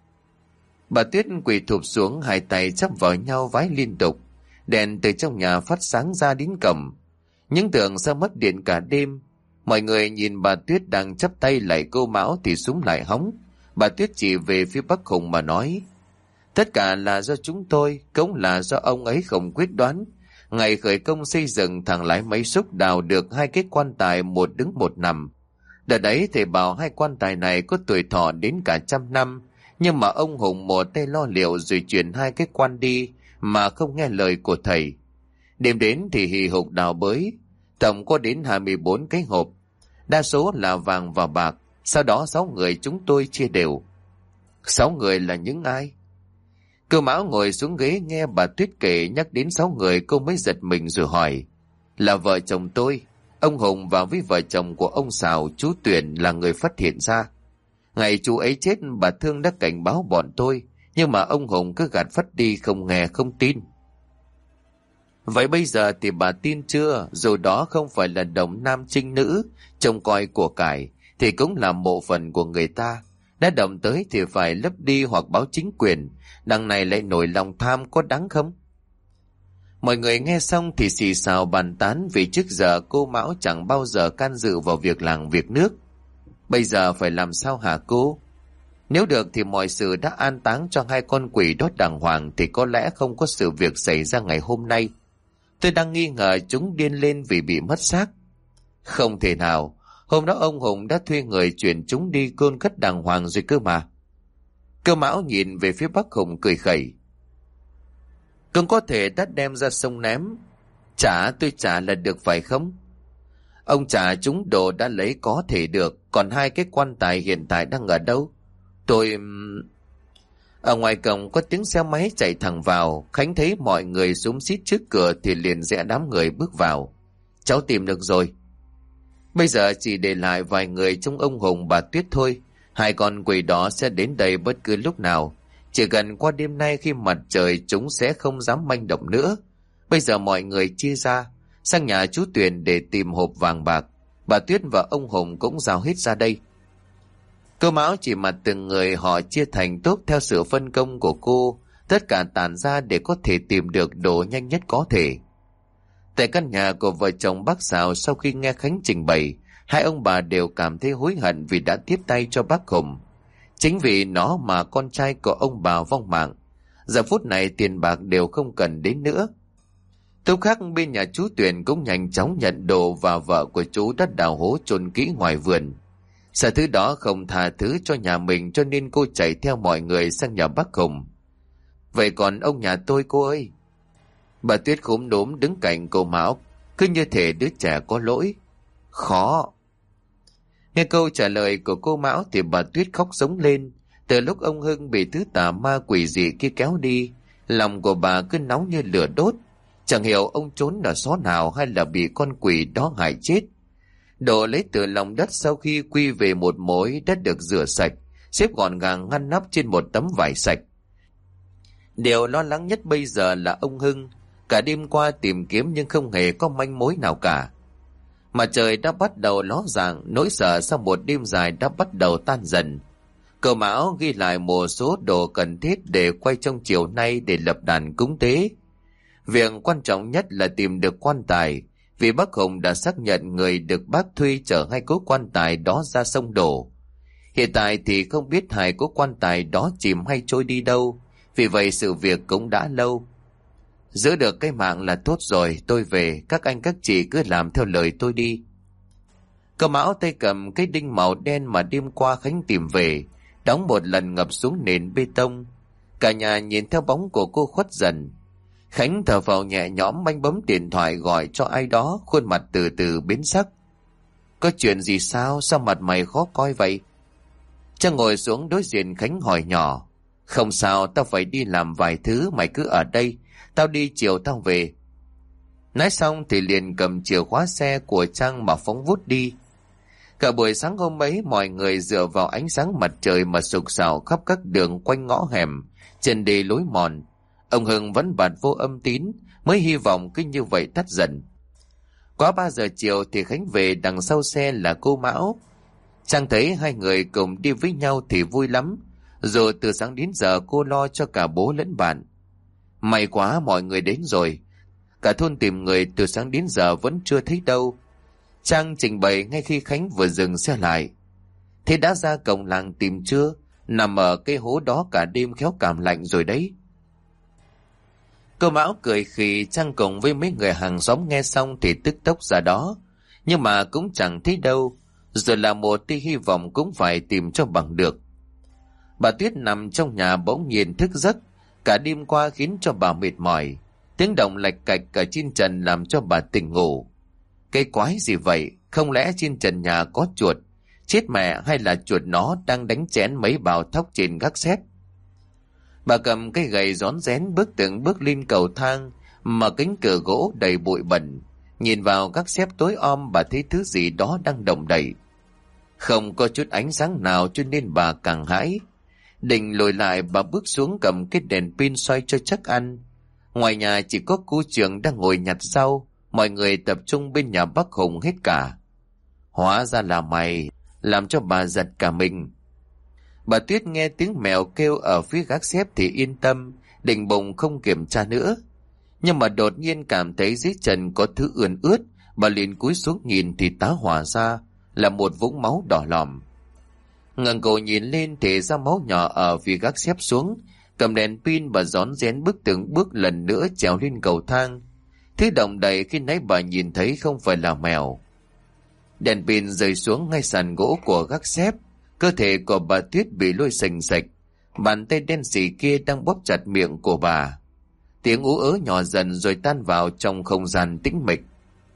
Bà Tuyết quỳ thụp xuống, hai tay chắp vào nhau vái liên tục. Đèn từ trong nhà phát sáng ra đến cổng. Những tưởng sao mất điện cả đêm. Mọi người nhìn bà Tuyết đang chắp tay lại cô Mão thì súng lại hóng. Bà Tuyết chỉ về phía bác Hùng mà nói: tất cả là do chúng tôi, cũng là do ông ấy không quyết đoán. Ngày khởi công xây dựng, thằng lái máy xúc đào được hai cái quan tài một đứng một nằm. Đợt đấy thầy bảo hai quan tài này có tuổi thọ đến cả trăm năm, nhưng mà ông Hùng một tay lo liệu rồi chuyển hai cái quan đi mà không nghe lời của thầy. Đêm đến thì hì hục đào bới, tổng có đến hai mươi bốn cái hộp, đa số là vàng và bạc. Sau đó sáu người chúng tôi chia đều. Sáu người là những ai? Cô Mão ngồi xuống ghế nghe bà Tuyết kể nhắc đến sáu người, cô mới giật mình rồi hỏi: là vợ chồng tôi, ông Hùng và với vợ chồng của ông Sào, chú Tuyển là người phát hiện ra. Ngày chú ấy chết, bà Thương đã cảnh báo bọn tôi, nhưng mà ông Hùng cứ gạt phắt đi, không nghe không tin. Vậy bây giờ thì bà tin chưa? Dù đó không phải là đồng nam trinh nữ trông coi của cải, thì cũng là mộ phần của người ta. Đã động tới thì phải lấp đi hoặc báo chính quyền. Đằng này lại nổi lòng tham, có đáng không? Mọi người nghe xong thì xì xào bàn tán, vì trước giờ cô Mão chẳng bao giờ can dự vào việc làng việc nước. Bây giờ phải làm sao hả cô? Nếu được thì mọi sự đã an táng cho hai con quỷ đốt đàng hoàng thì có lẽ không có sự việc xảy ra ngày hôm nay. Tôi đang nghi ngờ chúng điên lên vì bị mất xác. Không thể nào, hôm đó ông Hùng đã thuê người chuyển chúng đi chôn cất đàng hoàng rồi cơ mà. Cơ Mão nhìn về phía bác Hùng cười khẩy: cũng có thể đã đem ra sông ném. Trả tôi trả là được phải không? Ông trả chúng đồ đã lấy có thể được, còn hai cái quan tài hiện tại đang ở đâu? Tôi... Ở ngoài cổng có tiếng xe máy chạy thẳng vào. Khánh thấy mọi người xúm xít trước cửa thì liền rẽ đám người bước vào. Cháu tìm được rồi. Bây giờ chỉ để lại vài người trong ông Hùng bà Tuyết thôi. Hai con quỷ đó sẽ đến đây bất cứ lúc nào. Chỉ gần qua đêm nay khi mặt trời chúng sẽ không dám manh động nữa. Bây giờ mọi người chia ra sang nhà chú Tuyền để tìm hộp vàng bạc. Bà Tuyết và ông Hùng cũng rao hết ra đây. Cô Mão chỉ mặt từng người họ chia thành tốp theo sự phân công của cô. Tất cả tản ra để có thể tìm được đồ nhanh nhất có thể. Tại căn nhà của vợ chồng bác Sào, sau khi nghe Khánh trình bày, hai ông bà đều cảm thấy hối hận vì đã tiếp tay cho bác Hùng. Chính vì nó mà con trai của ông bà vong mạng. Giờ phút này tiền bạc đều không cần đến nữa. Lúc khác bên nhà chú Tuyền cũng nhanh chóng nhận đồ và vợ của chú đã đào hố chôn kỹ ngoài vườn. Sợ thứ đó không tha thứ cho nhà mình cho nên cô chạy theo mọi người sang nhà bác Hùng. Vậy còn ông nhà tôi cô ơi? Bà Tuyết khúm núm đứng cạnh cô Mão, cứ như thể đứa trẻ có lỗi. Khó. Nghe câu trả lời của cô Mão thì bà Tuyết khóc sống lên. Từ lúc ông Hưng bị thứ tà ma quỷ dị kia kéo đi, lòng của bà cứ nóng như lửa đốt. Chẳng hiểu ông trốn ở xó nào hay là bị con quỷ đó hại chết. Đồ lấy từ lòng đất sau khi quy về một mối đã được rửa sạch, xếp gọn gàng ngăn nắp trên một tấm vải sạch. Điều lo lắng nhất bây giờ là ông Hưng. Cả đêm qua tìm kiếm nhưng không hề có manh mối nào cả. Mà trời đã bắt đầu ló dạng, nỗi sợ sau một đêm dài đã bắt đầu tan dần. Cậu Mão ghi lại một số đồ cần thiết để quay trong chiều nay để lập đàn cúng tế. Việc quan trọng nhất là tìm được quan tài, vì bác Hùng đã xác nhận người được bác thuê chở hai cố quan tài đó ra sông đổ. Hiện tại thì không biết hai cố quan tài đó chìm hay trôi đi đâu, vì vậy sự việc cũng đã lâu. Giữ được cái mạng là tốt rồi, tôi về, các anh các chị cứ làm theo lời tôi đi. Cậu Mão tay cầm cái đinh màu đen mà đêm qua Khánh tìm về, đóng một lần ngập xuống nền bê tông. Cả nhà nhìn theo bóng của cô khuất dần. Khánh thở phào nhẹ nhõm, banh bấm điện thoại gọi cho ai đó, khuôn mặt từ từ biến sắc. Có chuyện gì sao? Sao mặt mày khó coi vậy? Trang ngồi xuống đối diện Khánh hỏi nhỏ. Không sao, tao phải đi làm vài thứ, mày cứ ở đây, tao đi chiều tao về. Nói xong thì liền cầm chìa khóa xe của Trang mà phóng vút đi. Cả buổi sáng hôm ấy, mọi người dựa vào ánh sáng mặt trời mà sục sạo khắp các đường quanh ngõ hẻm, trên đi lối mòn. Ông Hưng vẫn bạt vô âm tín, mới hy vọng cứ như vậy tắt dần. Quá ba giờ chiều thì Khánh về, đằng sau xe là cô Mão. Trang thấy hai người cùng đi với nhau thì vui lắm. Dù từ sáng đến giờ cô lo cho cả bố lẫn bạn. May quá mọi người đến rồi. Cả thôn tìm người từ sáng đến giờ vẫn chưa thấy đâu. Trang trình bày ngay khi Khánh vừa dừng xe lại. Thế đã ra cổng làng tìm chưa? Nằm ở cái hố đó cả đêm khéo cảm lạnh rồi đấy. Cô Mão cười khì. Trang cùng với mấy người hàng xóm nghe xong thì tức tốc ra đó. Nhưng mà cũng chẳng thấy đâu. Rồi là một tia hy vọng cũng phải tìm cho bằng được. Bà Tuyết nằm trong nhà bỗng nhiên thức giấc. Cả đêm qua khiến cho bà mệt mỏi. Tiếng động lạch cạch cả trên trần làm cho bà tỉnh ngủ. Cái quái gì vậy? Không lẽ trên trần nhà có chuột? Chết mẹ, hay là chuột nó đang đánh chén mấy bào thóc trên gác xếp? Bà cầm cây gậy rón rén bước từng bước lên cầu thang, mở cánh cửa gỗ đầy bụi bẩn. Nhìn vào gác xếp tối om, bà thấy thứ gì đó đang động đậy. Không có chút ánh sáng nào cho nên bà càng hãi. Định lùi lại, bà bước xuống cầm cái đèn pin soi cho chắc ăn. Ngoài nhà chỉ có cô Trường đang ngồi nhặt rau. Mọi người tập trung bên nhà bác Hùng hết cả. Hóa ra là mày, làm cho bà giật cả mình. Bà Tuyết nghe tiếng mèo kêu ở phía gác xếp thì yên tâm, định bụng không kiểm tra nữa. Nhưng mà đột nhiên cảm thấy dưới chân có thứ ươn ướt. Bà liền cúi xuống nhìn thì tá hỏa ra là một vũng máu đỏ lòm. Ngẩng cổ nhìn lên thì ra máu nhỏ ở phía gác xếp xuống. Cầm đèn pin bà rón rén bước từng bước lần nữa trèo lên cầu thang. Thứ động đậy khi nãy bà nhìn thấy không phải là mèo. Đèn pin rơi xuống ngay sàn gỗ của gác xếp. Cơ thể của bà Tuyết bị lôi sành sạch. Bàn tay đen sì kia đang bóp chặt miệng của bà. Tiếng ú ớ nhỏ dần rồi tan vào trong không gian tĩnh mịch.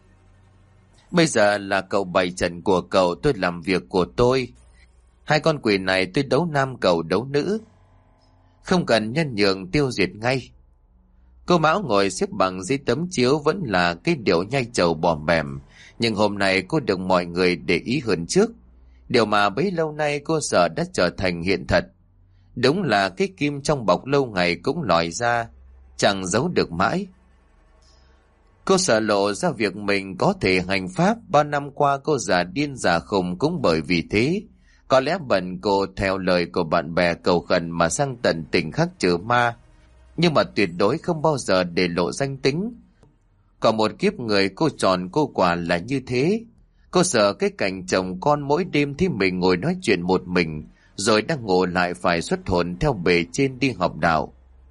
Bây giờ là cậu bày trận của cậu, tôi làm việc của tôi. Hai con quỷ này tôi đấu nam cậu đấu nữ. Không cần nhân nhượng tiêu diệt ngay. Cô Mão ngồi xếp bằng dưới tấm chiếu vẫn là cái điệu nhai trầu bòm bèm. Nhưng hôm nay cô được mọi người để ý hơn trước. Điều mà bấy lâu nay cô sợ đã trở thành hiện thật. Đúng là cái kim trong bọc lâu ngày cũng lòi ra, chẳng giấu được mãi. Cô sợ lộ ra việc mình có thể hành pháp. Bao năm qua cô già điên già khùng cũng bởi vì thế. Có lẽ bận cô theo lời của bạn bè cầu khẩn mà sang tận tỉnh khắc trừ ma. Nhưng mà tuyệt đối không bao giờ để lộ danh tính. Còn một kiếp người cô tròn cô quả là như thế. Cô sợ cái cảnh chồng con mỗi đêm thì mình ngồi nói chuyện một mình, rồi đang ngủ lại phải xuất hồn theo bề trên đi học đạo.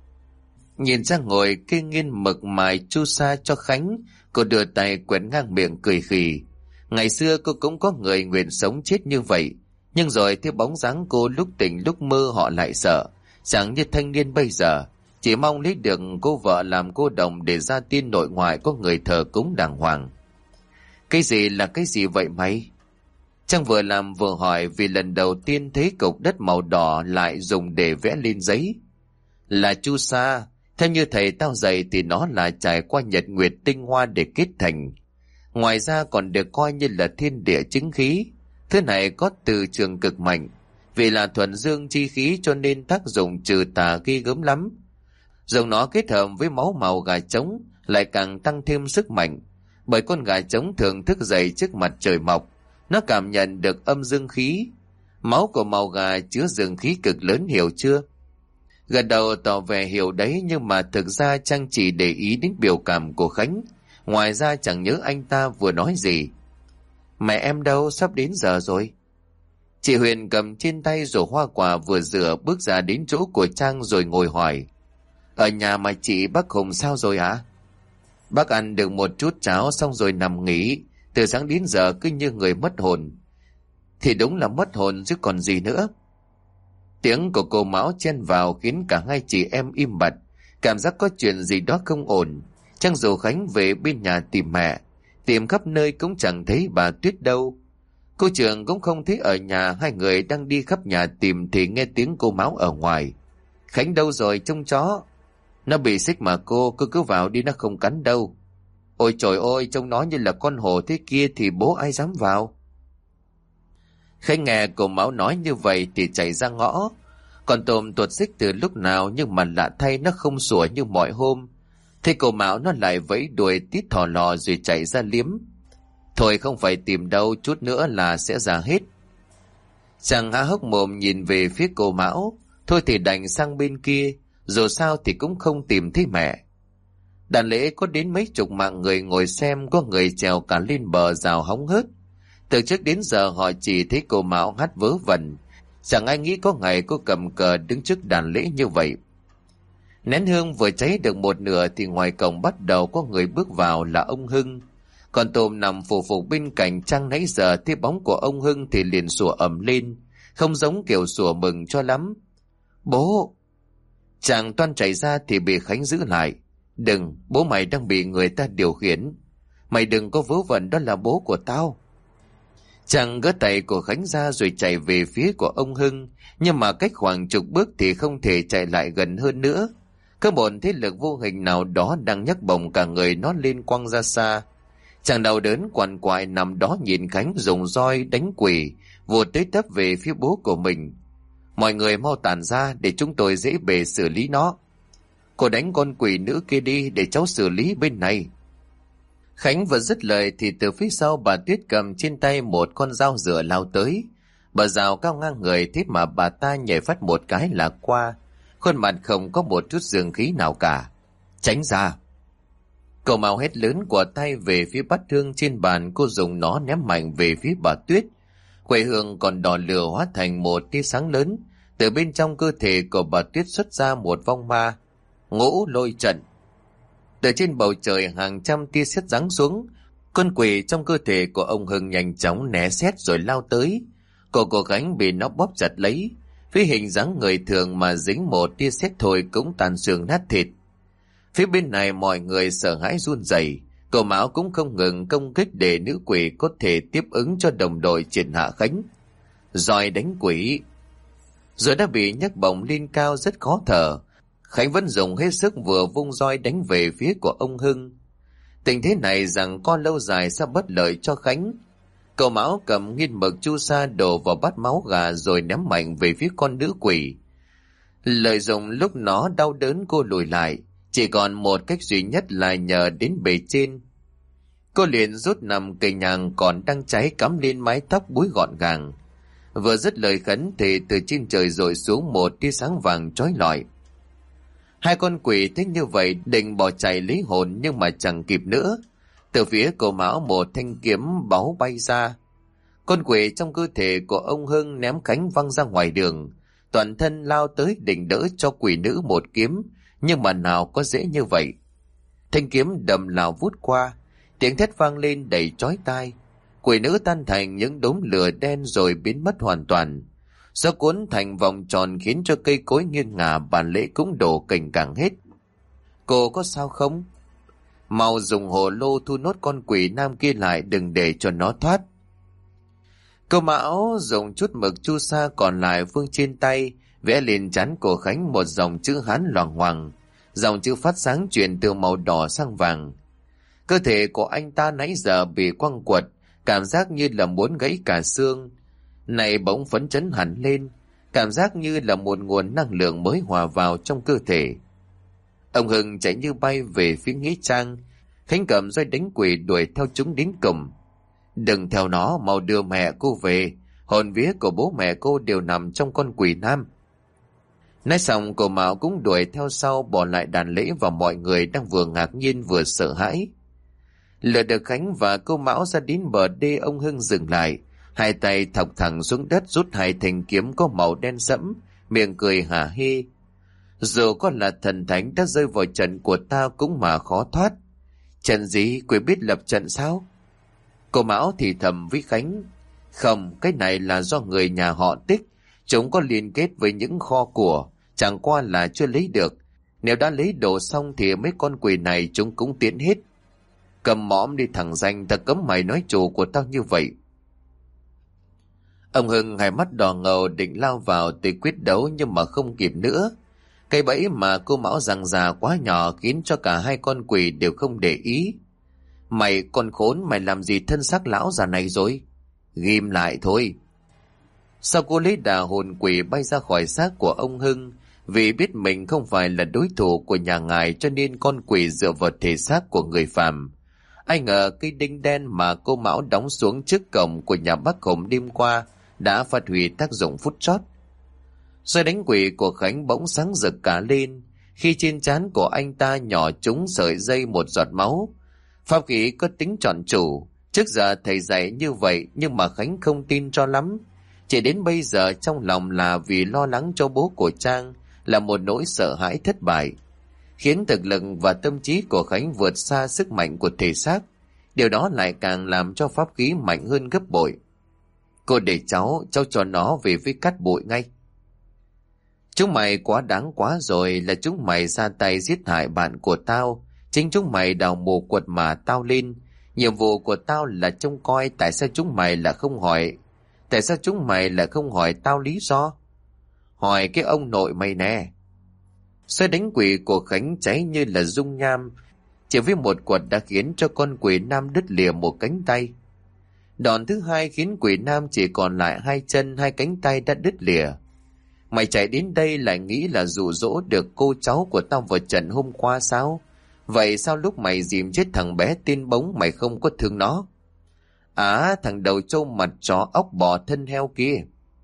Nhìn ra ngồi kê nghiên mực mài chu sa cho Khánh, cô đưa tay quẹt ngang miệng cười khì. Ngày xưa cô cũng có người nguyện sống chết như vậy, nhưng rồi theo bóng dáng cô lúc tỉnh lúc mơ họ lại sợ. Chẳng như thanh niên bây giờ, chỉ mong lấy được cô vợ làm cô đồng để ra tiên nội ngoại có người thờ cúng đàng hoàng. Cái gì là cái gì vậy mày? Trang vừa làm vừa hỏi vì lần đầu tiên thấy cục đất màu đỏ lại dùng để vẽ lên giấy. Là chu sa, theo như thầy tao dạy thì nó là trải qua nhật nguyệt tinh hoa để kết thành. Ngoài ra còn được coi như là thiên địa chính khí. Thứ này có từ trường cực mạnh, vì là thuần dương chi khí cho nên tác dụng trừ tà ghi gớm lắm. Dùng nó kết hợp với máu màu gà trống lại càng tăng thêm sức mạnh, bởi con gà trống thường thức dậy trước mặt trời mọc, nó cảm nhận được âm dương khí. Máu của màu gà chứa dương khí cực lớn, hiểu chưa? Gật đầu tỏ vẻ hiểu đấy, nhưng mà thực ra Trang chỉ để ý đến biểu cảm của Khánh, ngoài ra chẳng nhớ anh ta vừa nói gì. Mẹ em đâu, sắp đến giờ rồi. Chị Huyền cầm trên tay rổ hoa quả vừa rửa bước ra đến chỗ của Trang rồi ngồi hỏi. Ở nhà mà chị, bác Hùng sao rồi hả? Bác ăn được một chút cháo xong rồi nằm nghỉ, từ sáng đến giờ cứ như người mất hồn. Thì đúng là mất hồn chứ còn gì nữa. Tiếng của cô Mão chen vào khiến cả hai chị em im bặt, cảm giác có chuyện gì đó không ổn. Trang dù Khánh về bên nhà tìm mẹ, tìm khắp nơi cũng chẳng thấy bà Tuyết đâu. Cô Trường cũng không thấy ở nhà, hai người đang đi khắp nhà tìm thì nghe tiếng cô Mão ở ngoài. Khánh đâu rồi trông chó? Nó bị xích mà cô, cứ cứ vào đi, nó không cắn đâu. Ôi trời ơi, trông nó như là con hổ thế kia thì bố ai dám vào. Khánh nghe cô Mão nói như vậy thì chạy ra ngõ. Con tôm tuột xích từ lúc nào nhưng mà lạ thay nó không sủa như mọi hôm. Thế cô Mão nó lại vẫy đuôi tít thò lò rồi chạy ra liếm. Thôi không phải tìm đâu, chút nữa là sẽ ra hết. Chàng há hốc mồm nhìn về phía cô Mão. Thôi thì đành sang bên kia, dù sao thì cũng không tìm thấy mẹ. Đàn lễ có đến mấy chục mạng người ngồi xem, có người trèo cả lên bờ rào hóng hớt. Từ trước đến giờ họ chỉ thấy cô Mão hát vớ vẩn, chẳng ai nghĩ có ngày cô cầm cờ đứng trước đàn lễ như vậy. Nén hương vừa cháy được một nửa thì ngoài cổng bắt đầu có người bước vào là ông Hưng. Còn Tôm nằm phù phục bên cạnh Trăng nãy giờ thấy bóng của ông Hưng thì liền sủa ầm lên, không giống kiểu sủa mừng cho lắm. Bố! Chàng toan chạy ra thì bị Khánh giữ lại. Đừng, bố mày đang bị người ta điều khiển. Mày đừng có vớ vẩn, đó là bố của tao. Chàng gỡ tay của Khánh ra rồi chạy về phía của ông Hưng, nhưng mà cách khoảng chục bước thì không thể chạy lại gần hơn nữa. Có một thế lực vô hình nào đó đang nhấc bổng cả người nó lên quăng ra xa. Chàng đau đớn quằn quại nằm đó nhìn Khánh dùng roi đánh quỷ, vụt tới tấp về phía bố của mình. Mọi người mau tản ra để chúng tôi dễ bề xử lý nó. Cô đánh con quỷ nữ kia đi để cháu xử lý bên này. Khánh vừa dứt lời thì từ phía sau bà Tuyết cầm trên tay một con dao rửa lao tới. Bà dao cao ngang người, thế mà bà ta nhảy phát một cái là qua. Khuôn mặt không có một chút dương khí nào cả. Tránh ra! Cậu Mão hét lớn của tay về phía bát hương trên bàn, cô dùng nó ném mạnh về phía bà Tuyết. Quầy hương còn đỏ lửa hóa thành một tia sáng lớn. Từ bên trong cơ thể của bà Tuyết xuất ra một vong ma. Ngũ lôi trận. Từ trên bầu trời hàng trăm tia sét giáng xuống. Con quỷ trong cơ thể của ông Hưng nhanh chóng né sét rồi lao tới. Cổ của Khánh bị nó bóp chặt lấy. Phía hình dáng người thường mà dính một tia sét thôi cũng tàn xương nát thịt. Phía bên này mọi người sợ hãi run rẩy. Cậu Mão cũng không ngừng công kích để nữ quỷ có thể tiếp ứng cho đồng đội triệt hạ Khánh. Rồi đánh quỷ. Rồi đã bị nhấc bổng lên cao rất khó thở. Khánh vẫn dùng hết sức vừa vung roi đánh về phía của ông Hưng. Tình thế này rằng con lâu dài sẽ bất lợi cho Khánh. Cậu Mão cầm nghiên mực chu sa đổ vào bát máu gà rồi ném mạnh về phía con nữ quỷ. Lợi dụng lúc nó đau đớn cô lùi lại, chỉ còn một cách duy nhất là nhờ đến bề trên. Cô liền rút nằm cây nhang còn đang cháy cắm lên mái tóc búi gọn gàng. Vừa dứt lời khấn thì từ trên trời rội xuống một tia sáng vàng chói lọi. Hai con quỷ thích như vậy định bỏ chạy lấy hồn nhưng mà chẳng kịp nữa. Từ phía cậu Mão một thanh kiếm báu bay ra. Con quỷ trong cơ thể của ông Hưng ném Khánh văng ra ngoài đường. Toàn thân lao tới định đỡ cho quỷ nữ một kiếm, nhưng mà nào có dễ như vậy. Thanh kiếm đầm lào vút qua, tiếng thét vang lên đầy chói tai. Quỷ nữ tan thành những đốm lửa đen rồi biến mất hoàn toàn. Gió cuốn thành vòng tròn khiến cho cây cối nghiêng ngả, bàn lễ cũng đổ cành càng hết. Cô có sao không? Mau dùng hồ lô thu nốt con quỷ nam kia lại, đừng để cho nó thoát. Cậu Mão dùng chút mực chu sa còn lại vương trên tay, vẽ lên trán của Khánh một dòng chữ Hán loằng hoàng. Dòng chữ phát sáng chuyển từ màu đỏ sang vàng. Cơ thể của anh ta nãy giờ bị quăng quật, cảm giác như là muốn gãy cả xương. Này bỗng phấn chấn hẳn lên, cảm giác như là một nguồn năng lượng mới hòa vào trong cơ thể. Ông Hưng chạy như bay về phía nghĩa trang. Khánh cầm roi đánh quỷ đuổi theo chúng đến cùng. Đừng theo nó, mau đưa mẹ cô về. Hồn vía của bố mẹ cô đều nằm trong con quỷ nam. Nói xong cô Mão cũng đuổi theo sau, bỏ lại đàn lễ và mọi người đang vừa ngạc nhiên vừa sợ hãi. Lừa được Khánh và cô Mão ra đến bờ đê, ông Hưng dừng lại, hai tay thọc thẳng xuống đất rút hai thanh kiếm có màu đen sẫm, miệng cười hả hê. Dù có là thần thánh đã rơi vào trận của ta cũng mà khó thoát. Trận gì, quỷ biết lập trận sao? Cô Mão thì thầm với Khánh. Không, cái này là do người nhà họ Tích. Chúng có liên kết với những kho của, chẳng qua là chưa lấy được. Nếu đã lấy đồ xong thì mấy con quỷ này chúng cũng tiến hết. Cầm mõm đi thẳng danh, ta cấm mày nói chủ của tao như vậy. Ông Hưng hai mắt đỏ ngầu định lao vào để quyết đấu nhưng mà không kịp nữa. Cây bẫy mà cô Mão giằng già quá nhỏ khiến cho cả hai con quỷ đều không để ý. Mày con khốn, mày làm gì thân xác lão già này rồi? Ghim lại thôi. Sau cô lấy đà hồn quỷ bay ra khỏi xác của ông Hưng, vì biết mình không phải là đối thủ của nhà ngài cho nên con quỷ dựa vào thể xác của người phàm. Ai ngờ cây đinh đen mà cô Mão đóng xuống trước cổng của nhà bác Hùng đêm qua đã phát huy tác dụng phút chót. Rồi đánh quỷ của Khánh bỗng sáng rực cả lên khi trên trán của anh ta nhỏ trúng sợi dây một giọt máu. Pháp khí có tính chọn chủ, trước giờ thầy dạy như vậy nhưng mà Khánh không tin cho lắm. Chỉ đến bây giờ trong lòng là vì lo lắng cho bố của Trang, là một nỗi sợ hãi thất bại, khiến thực lực và tâm trí của Khánh vượt xa sức mạnh của thể xác. Điều đó lại càng làm cho pháp khí mạnh hơn gấp bội. Cô để cháu, cháu cho nó về với cát bụi ngay. Chúng mày quá đáng quá rồi, là chúng mày ra tay giết hại bạn của tao. Chính chúng mày đào mồ quật mà tao lên. Nhiệm vụ của tao là trông coi, tại sao chúng mày là không hỏi? Tại sao chúng mày lại không hỏi tao lý do? Hỏi cái ông nội mày nè. Xoay đánh quỷ của Khánh cháy như là dung nham, chỉ với một quật đã khiến cho con quỷ nam đứt lìa một cánh tay. Đòn thứ hai khiến quỷ nam chỉ còn lại hai chân, hai cánh tay đã đứt lìa. Mày chạy đến đây lại nghĩ là dụ dỗ được cô cháu của tao vào trận hôm qua sao? Vậy sao lúc mày dìm chết thằng bé tên Bống mày không có thương nó? À, thằng đầu trâu mặt chó ốc bò thân heo kia.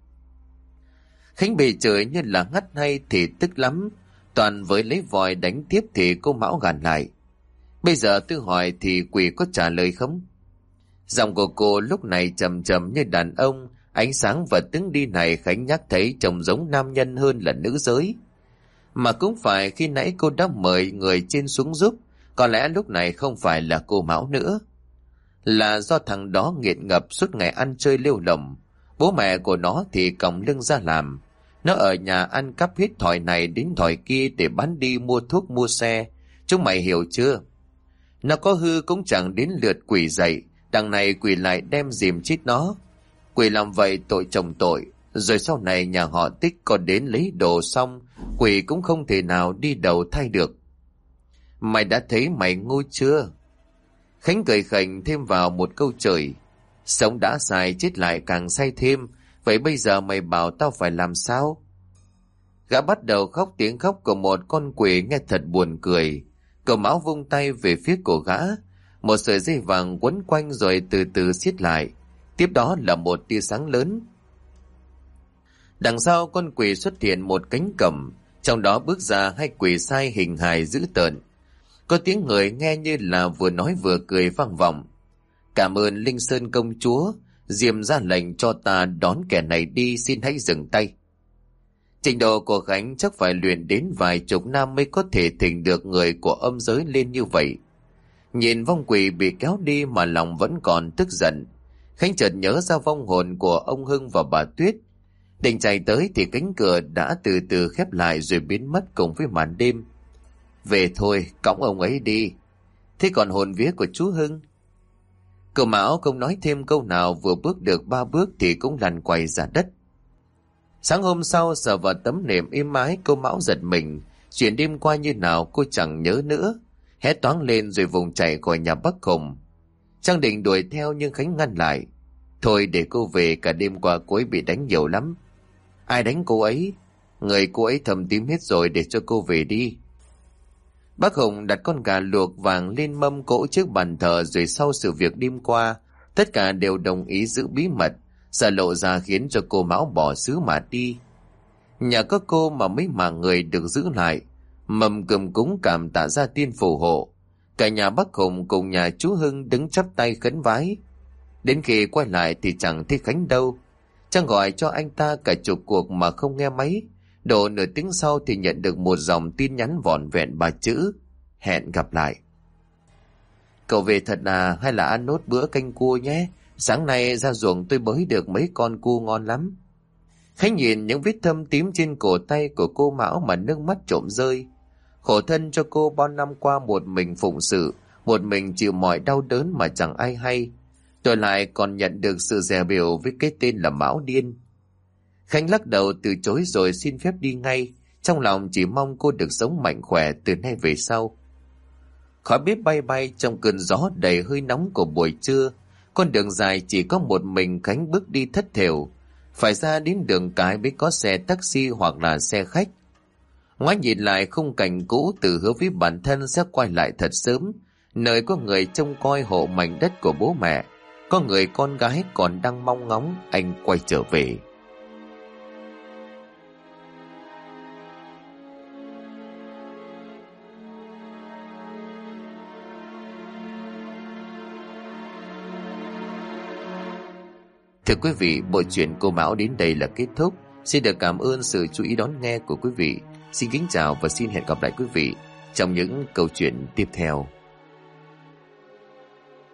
Khánh bị chửi như là ngắt hay thì tức lắm. Toàn với lấy vòi đánh tiếp thì cô Mão gàn lại. Bây giờ tôi hỏi thì quỷ có trả lời không? Giọng của cô lúc này trầm trầm như đàn ông. Ánh sáng và tiếng đi này Khánh nhắc thấy trông giống nam nhân hơn là nữ giới. Mà cũng phải khi nãy cô đã mời người trên xuống giúp, có lẽ lúc này không phải là cô Mão nữa. Là do thằng đó nghiện ngập suốt ngày ăn chơi lêu lỏng. Bố mẹ của nó thì còng lưng ra làm. Nó ở nhà ăn cắp hết thỏi này đến thỏi kia để bán đi mua thuốc mua xe. Chúng mày hiểu chưa? Nó có hư cũng chẳng đến lượt quỷ dậy, đằng này quỷ lại đem dìm chết nó. Quỷ làm vậy tội chồng tội, rồi sau này nhà họ Tích còn đến lấy đồ xong, quỷ cũng không thể nào đi đầu thai được. Mày đã thấy mày ngu chưa? Khánh cười khành thêm vào một câu chửi. Sống đã sai chết lại càng say thêm, vậy bây giờ mày bảo tao phải làm sao? Gã bắt đầu khóc, tiếng khóc của một con quỷ nghe thật buồn cười. Cậu Mão vung tay về phía của gã, một sợi dây vàng quấn quanh rồi từ từ siết lại. Tiếp đó là một tia sáng lớn. Đằng sau con quỷ xuất hiện một cánh cổng, trong đó bước ra hai quỷ sai hình hài dữ tợn. Có tiếng người nghe như là vừa nói vừa cười vang vọng. Cảm ơn Linh Sơn công chúa, Diêm ra lệnh cho ta đón kẻ này đi, xin hãy dừng tay. Trình độ của Khánh chắc phải luyện đến vài chục năm mới có thể thỉnh được người của âm giới lên như vậy. Nhìn vong quỷ bị kéo đi mà lòng vẫn còn tức giận, Khánh chợt nhớ ra vong hồn của ông Hưng và bà Tuyết. Định chạy tới thì cánh cửa đã từ từ khép lại rồi biến mất cùng với màn đêm. Về thôi, cõng ông ấy đi. Thế còn hồn vía của chú Hưng? Cậu Mão không nói thêm câu nào, vừa bước được ba bước thì cũng lăn quay ra đất. Sáng hôm sau sờ vào tấm nệm êm ái, cô Mão giật mình. Chuyện đêm qua như nào cô chẳng nhớ nữa. Hét toáng lên rồi vùng chạy khỏi nhà bác Hùng. Trang định đuổi theo nhưng Khánh ngăn lại. Thôi để cô về, cả đêm qua cô ấy bị đánh nhiều lắm. Ai đánh cô ấy? Người cô ấy thầm tím hết rồi, để cho cô về đi. Bác Hùng đặt con gà luộc vàng lên mâm cỗ trước bàn thờ, rồi sau sự việc đêm qua, tất cả đều đồng ý giữ bí mật, sợ lộ ra khiến cho cô Mão bỏ xứ mà đi. Nhà có cô mà mấy mạng người được giữ lại, mầm cơm cúng cảm tạ gia tiên phù hộ. Cả nhà bác Hùng cùng nhà chú Hưng đứng chắp tay khấn vái. Đến khi quay lại thì chẳng thấy Khánh đâu. Trang gọi cho anh ta cả chục cuộc mà không nghe máy. Độ nửa tiếng sau thì nhận được một dòng tin nhắn vỏn vẹn ba chữ: hẹn gặp lại. Cậu về thật à, hay là ăn nốt bữa canh cua nhé? Sáng nay ra ruộng tôi bới được mấy con cua ngon lắm. Khánh nhìn những vết thâm tím trên cổ tay của cô Mão mà nước mắt trộm rơi. Khổ thân cho cô bao năm qua một mình phụng sự, một mình chịu mọi đau đớn mà chẳng ai hay. Rồi lại còn nhận được sự dè bỉu với cái tên là Mão điên. Khánh lắc đầu từ chối rồi xin phép đi ngay, trong lòng chỉ mong cô được sống mạnh khỏe từ nay về sau. Khói bếp bay bay trong cơn gió đầy hơi nóng của buổi trưa. Con đường dài chỉ có một mình Khánh bước đi thất thểu. phải ra đến đường cái mới có xe taxi hoặc là xe khách. Ngoái nhìn lại khung cảnh cũ, Từ hứa với bản thân sẽ quay lại thật sớm, nơi có người trông coi hộ mảnh đất của bố mẹ, có người con gái còn đang mong ngóng anh quay trở về. Thưa quý vị, bộ truyện Cô Mão đến đây là kết thúc. Xin được cảm ơn sự chú ý đón nghe của quý vị. Xin kính chào và xin hẹn gặp lại quý vị trong những câu chuyện tiếp theo.